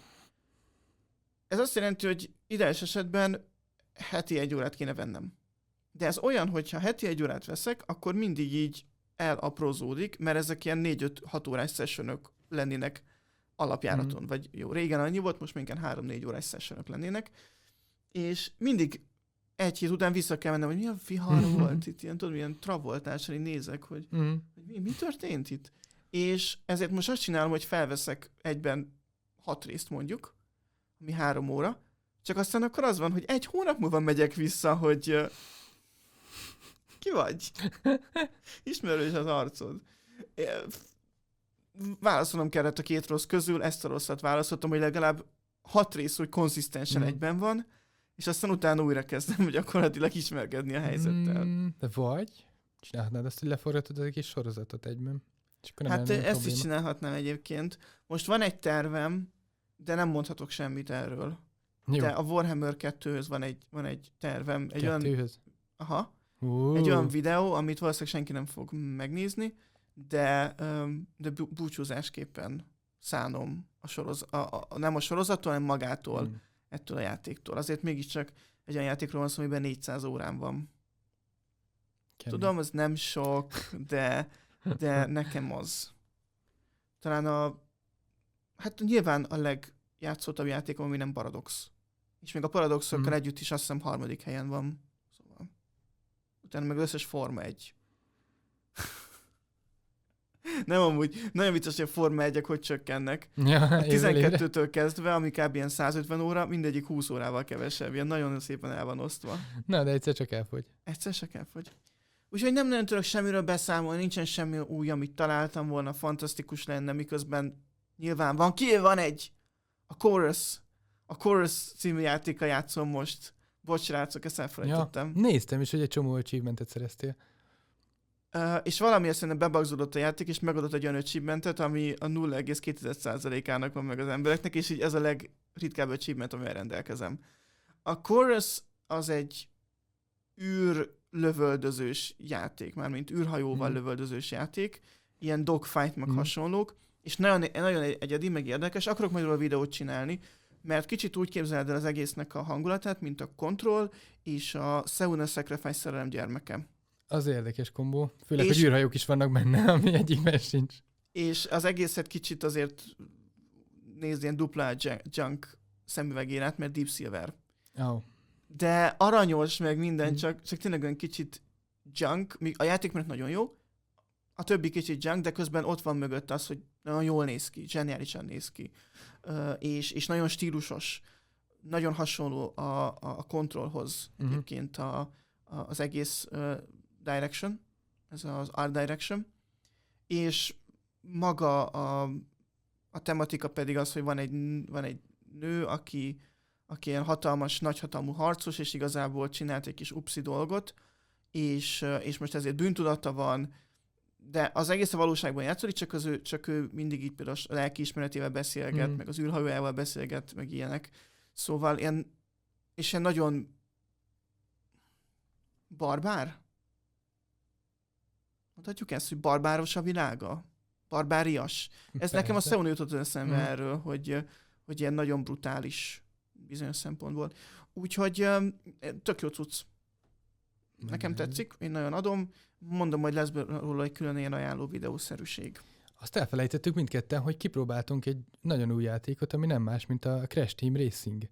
Ez azt jelenti, hogy ideális esetben heti egy órát kéne vennem. De ez olyan, hogyha heti egy órát veszek, akkor mindig így elaprózódik, mert ezek ilyen négy-öt-hat órás sessionök lennének alapjáraton. Mm. Vagy jó, régen annyi volt, most minket három-négy órás sessionök lennének. És mindig egy hét után vissza kell mennem, hogy milyen vihar volt itt, ilyen, tudod, milyen travoltással így nézek, hogy, mm. hogy mi, mi történt itt. És ezért most azt csinálom, hogy felveszek egyben hat részt mondjuk, ami három óra, csak aztán akkor az van, hogy egy hónap múlva megyek vissza, hogy uh, ki vagy? Ismerős az arcod. Válaszolnom kellett a két rossz közül, ezt a rosszat választottam, hogy legalább hat rész, hogy konzisztensen mm. egyben van, és aztán utána újra kezdem gyakorlatilag ismerkedni a helyzettel. Mm, de vagy csinálhatnád azt, hogy leforgatod az egész sorozatot egyben. Hát ezt probléma. Is csinálhatnám egyébként. Most van egy tervem, de nem mondhatok semmit erről. Jó. De a Warhammer kettőhöz van egy, van egy tervem. Egy kettőhöz? Olyan, aha. Uh. Egy olyan videó, amit valószínűleg senki nem fog megnézni, de, de búcsúzásképpen szánom a soroz, a, a, nem a sorozattól, hanem magától, hmm. ettől a játéktól. Azért mégiscsak egy olyan játékról van szó, amiben négyszáz órán van. Kemény. Tudom, ez nem sok, de, de nekem az. Talán a hát nyilván a legjátszottabb játékom, ami nem Paradox. És még a Paradoxokkal mm. együtt is azt hiszem harmadik helyen van. Szóval. Utána meg összes Forma egy. Nem amúgy, nagyon vicces, hogy a Forma egyek hogy csökkennek. Ja, a tizenkettőtől kezdve, ami kb. Ilyen százötven óra, mindegyik húsz órával kevesebb. Ilyen nagyon szépen el van osztva. Na, de egyszer csak elfogy. Egyszer csak elfogy. Úgyhogy nem nagyon tudok semmiről beszámolni, nincsen semmi új, amit találtam volna, fantasztikus lenne, miközben nyilván van, ki van egy, a Chorus, a Chorus című játéka játszom most. Bocs, rácok, ezt elfelejtettem. Ja, néztem is, hogy egy csomó achievementet szereztél. Uh, és valamiért szerintem bebagzódott a játék, és megadott egy olyan achievementet, ami a nulla egész két százalékának van meg az embereknek, és így ez a legritkább achievement, amivel rendelkezem. A Chorus az egy űr lövöldözős játék, mármint űrhajóval hmm. lövöldözős játék, ilyen dogfight meg hmm. hasonlók, és nagyon, nagyon egyedi, meg érdekes, akarok majd róla videót csinálni, mert kicsit úgy képzeld el az egésznek a hangulatát, mint a Control és a Seuna Sacrifice szerelem gyermeke. Az érdekes kombó, főleg, és, hogy űrhajók is vannak benne, ami egyikben sincs. És az egészet kicsit azért nézd ilyen dupla junk szemüvegén át, mert Deep Silver. Oh. De aranyos meg minden, mm. csak, csak tényleg olyan kicsit junk, a játék mert nagyon jó, a többi kicsit junk, de közben ott van mögött az, hogy nagyon jól néz ki, zseniálisan néz ki, uh, és, és nagyon stílusos, nagyon hasonló a, a, a Controlhoz mm-hmm. egyébként a, a, az egész uh, direction, ez az art direction, és maga a, a tematika pedig az, hogy van egy, van egy nő, aki, aki ilyen hatalmas, nagyhatalmú harcos, és igazából csinált egy kis upszi dolgot, és, és most ezért bűntudata van, de az egész a valóságban játszik, csak, az ő, csak ő mindig így például a lelkiismeretével beszélget, mm. meg az űrhajójával beszélget, meg ilyenek. Szóval ilyen, és ilyen nagyon barbár? Mondhatjuk ezt, hogy barbáros a világa? Barbárias? Ez Persze. Nekem a Szeon jutott eszembe mm. erről, hogy, hogy ilyen nagyon brutális bizonyos szempontból. Úgyhogy tök jó cucc. Nekem tetszik, én nagyon adom. Mondom, hogy lesz róla egy külön ilyen ajánló videószerűség. Azt elfelejtettük mindketten, hogy kipróbáltunk egy nagyon új játékot, ami nem más, mint a Crash Team Racing.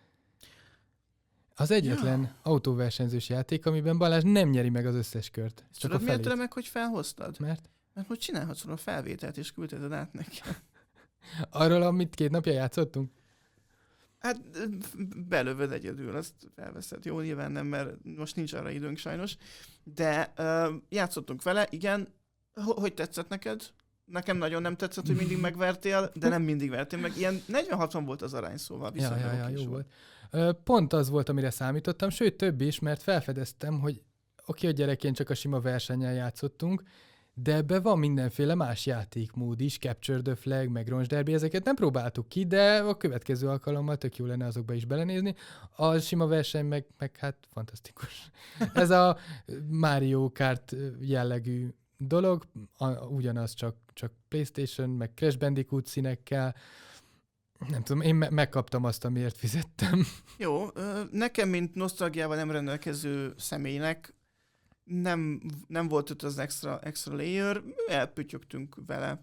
Az egyetlen ja. autóversenyzős játék, amiben Balázs nem nyeri meg az összes kört. Csak tudod, miért tudom meg, hogy felhoztad? Mert? Mert hogy csinálhatsz a felvételt, és küldted át nekem. Arról, amit két napja játszottunk? Hát belövöd egyedül, azt felveszed. Jó, nyilván nem, mert most nincs arra időnk sajnos. De uh, játszottunk vele, igen. H- hogy tetszett neked? Nekem nagyon nem tetszett, hogy mindig megvertél, de nem mindig vertél meg. Ilyen negyven-hatvan volt az arány, szóval viszont ja, ja, ja, jó volt. volt. Pont az volt, amire számítottam, sőt több is, mert felfedeztem, hogy oké, hogy gyerekként csak a sima versennyel játszottunk, de ebben van mindenféle más játékmód is, Capture the Flag, meg Roncs Derby, ezeket nem próbáltuk ki, de a következő alkalommal tök jó lenne azokba is belenézni. A sima verseny meg, meg hát fantasztikus. Ez a Mario Kart jellegű dolog, a, ugyanaz csak, csak PlayStation, meg Crash Bandicoot színekkel. Nem tudom, én me- megkaptam azt, amiért fizettem. Jó, nekem, mint nosztalgiával nem rendelkező személynek, Nem, nem volt ott az extra, extra layer, elpütyögtünk vele.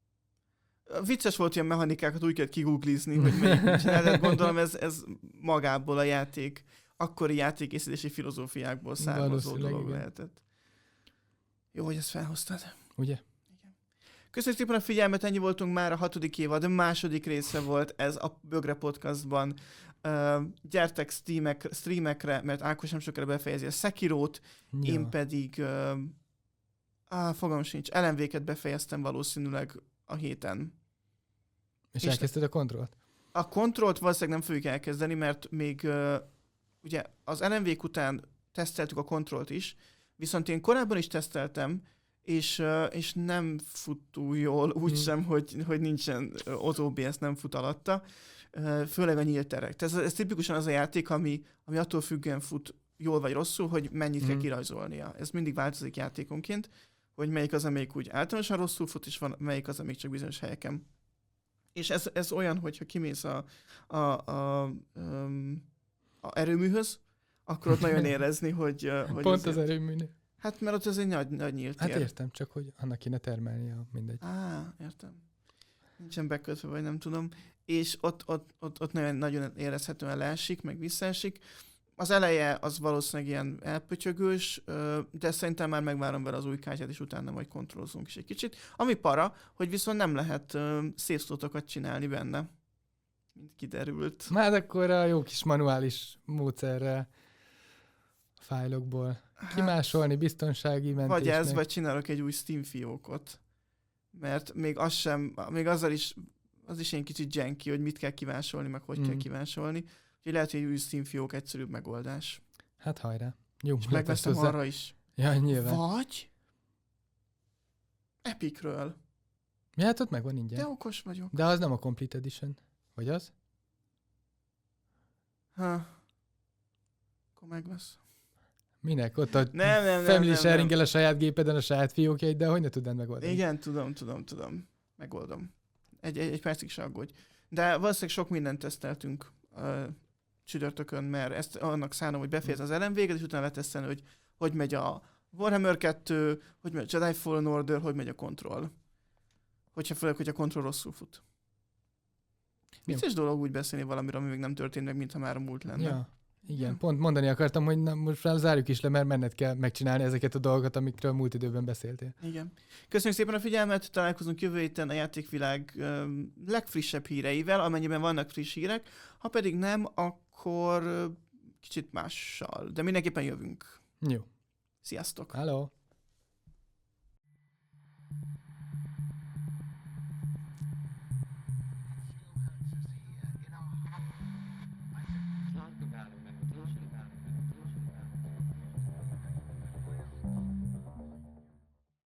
Vicces volt ilyen mechanikákat úgy kellett kigooglizni, hogy melyik csinál, gondolom ez, ez magából a játék, akkori játékészítési filozófiákból származó dolog igen. lehetett. Jó, hogy ezt felhoztad. Ugye? Igen. Köszönjük szépen a figyelmet, ennyi voltunk már a hatodik évad, a második része volt ez a Bögre Podcastban. Uh, gyertek streamek, streamekre, mert Ákos nem sokára befejezi a Sekirót, ja. Én pedig uh, á, fogalmam sincs, el em vé-ket befejeztem valószínűleg a héten. És, és elkezdted a kontrollt? A kontrollt valószínűleg nem fogjuk elkezdeni, mert még uh, ugye az el em vé-k után teszteltük a kontrollt is, viszont én korábban is teszteltem, és, uh, és nem fut túl jól, úgysem, hmm. hogy, hogy nincsen uh, o bé es nem fut alatta. Főleg a nyílt terek. Ez, ez tipikusan az a játék, ami, ami attól függően fut jól vagy rosszul, hogy mennyit mm. kell kirajzolnia. Ez mindig változik játékonként, hogy melyik az, amelyik úgy általánosan rosszul fut, és van, melyik az, amelyik csak bizonyos helyeken. És ez, ez olyan, hogyha kimész a, a, a, a erőműhöz, akkor ott nagyon érezni, hogy... hogy Pont az erőműnél. Hát mert ott ez egy nagy, nagy nyílt tér. Hát értem, csak hogy annak kéne termelnie, mindegy. Á, értem. Nincsen bekötve, vagy nem tudom. És ott, ott, ott, ott nagyon, nagyon érezhetően leesik, meg visszaesik. Az eleje az valószínűleg ilyen elpötyögős, de szerintem már megvárom vele az új kártyát, és utána majd kontrollozunk is egy kicsit. Ami para, hogy viszont nem lehet szétszótokat csinálni benne, mint kiderült. Hát akkor a jó kis manuális módszerrel a fájlokból kimásolni, biztonsági mentésnek. Vagy ez, vagy csinálok egy új Steam fiókot. Mert még az sem, még azzal is, az is egy kicsit janky, hogy mit kell kivásolni, meg hogy mm. kell kivásolni. Úgyhogy lehet, hogy egy új Steam fiók egyszerűbb megoldás. Hát hajrá. Jó, és megveszem hozzá... arra is. Ja, nyilván. Vagy Epicről. Ja, hát ott megvan ingyen. De okos vagyok. De az nem a Complete Edition. Vagy az? Ha. Akkor megvesz. Minek? Ott a nem, nem, family nem, sharing-el a saját gépeden a saját fiókjait, de hogy ne tudnád megoldani? Igen, tudom, tudom, tudom. Megoldom. Egy, egy, egy percig se aggódj. De valószínűleg sok mindent teszteltünk uh, csütörtökön, mert ezt annak szánom, hogy befejez az el em vé-get, és utána letesztelni, hogy hogy megy a Warhammer kettő, hogy megy a Jedi Fallen Order, hogy megy a Control. Hogyha főleg, hogy a Control rosszul fut. Vicces dolog úgy beszélni valamiről, ami még nem történt meg, mintha már a múlt lenne. Ja. Igen, ja. Pont mondani akartam, hogy na, most már zárjuk is le, mert menned kell megcsinálni ezeket a dolgokat, amikről múlt időben beszéltél. Igen. Köszönjük szépen a figyelmet, találkozunk jövő héten a játékvilág um, legfrissebb híreivel, amennyiben vannak friss hírek, ha pedig nem, akkor uh, kicsit mással, de mindenképpen jövünk. Jó. Sziasztok! Hello.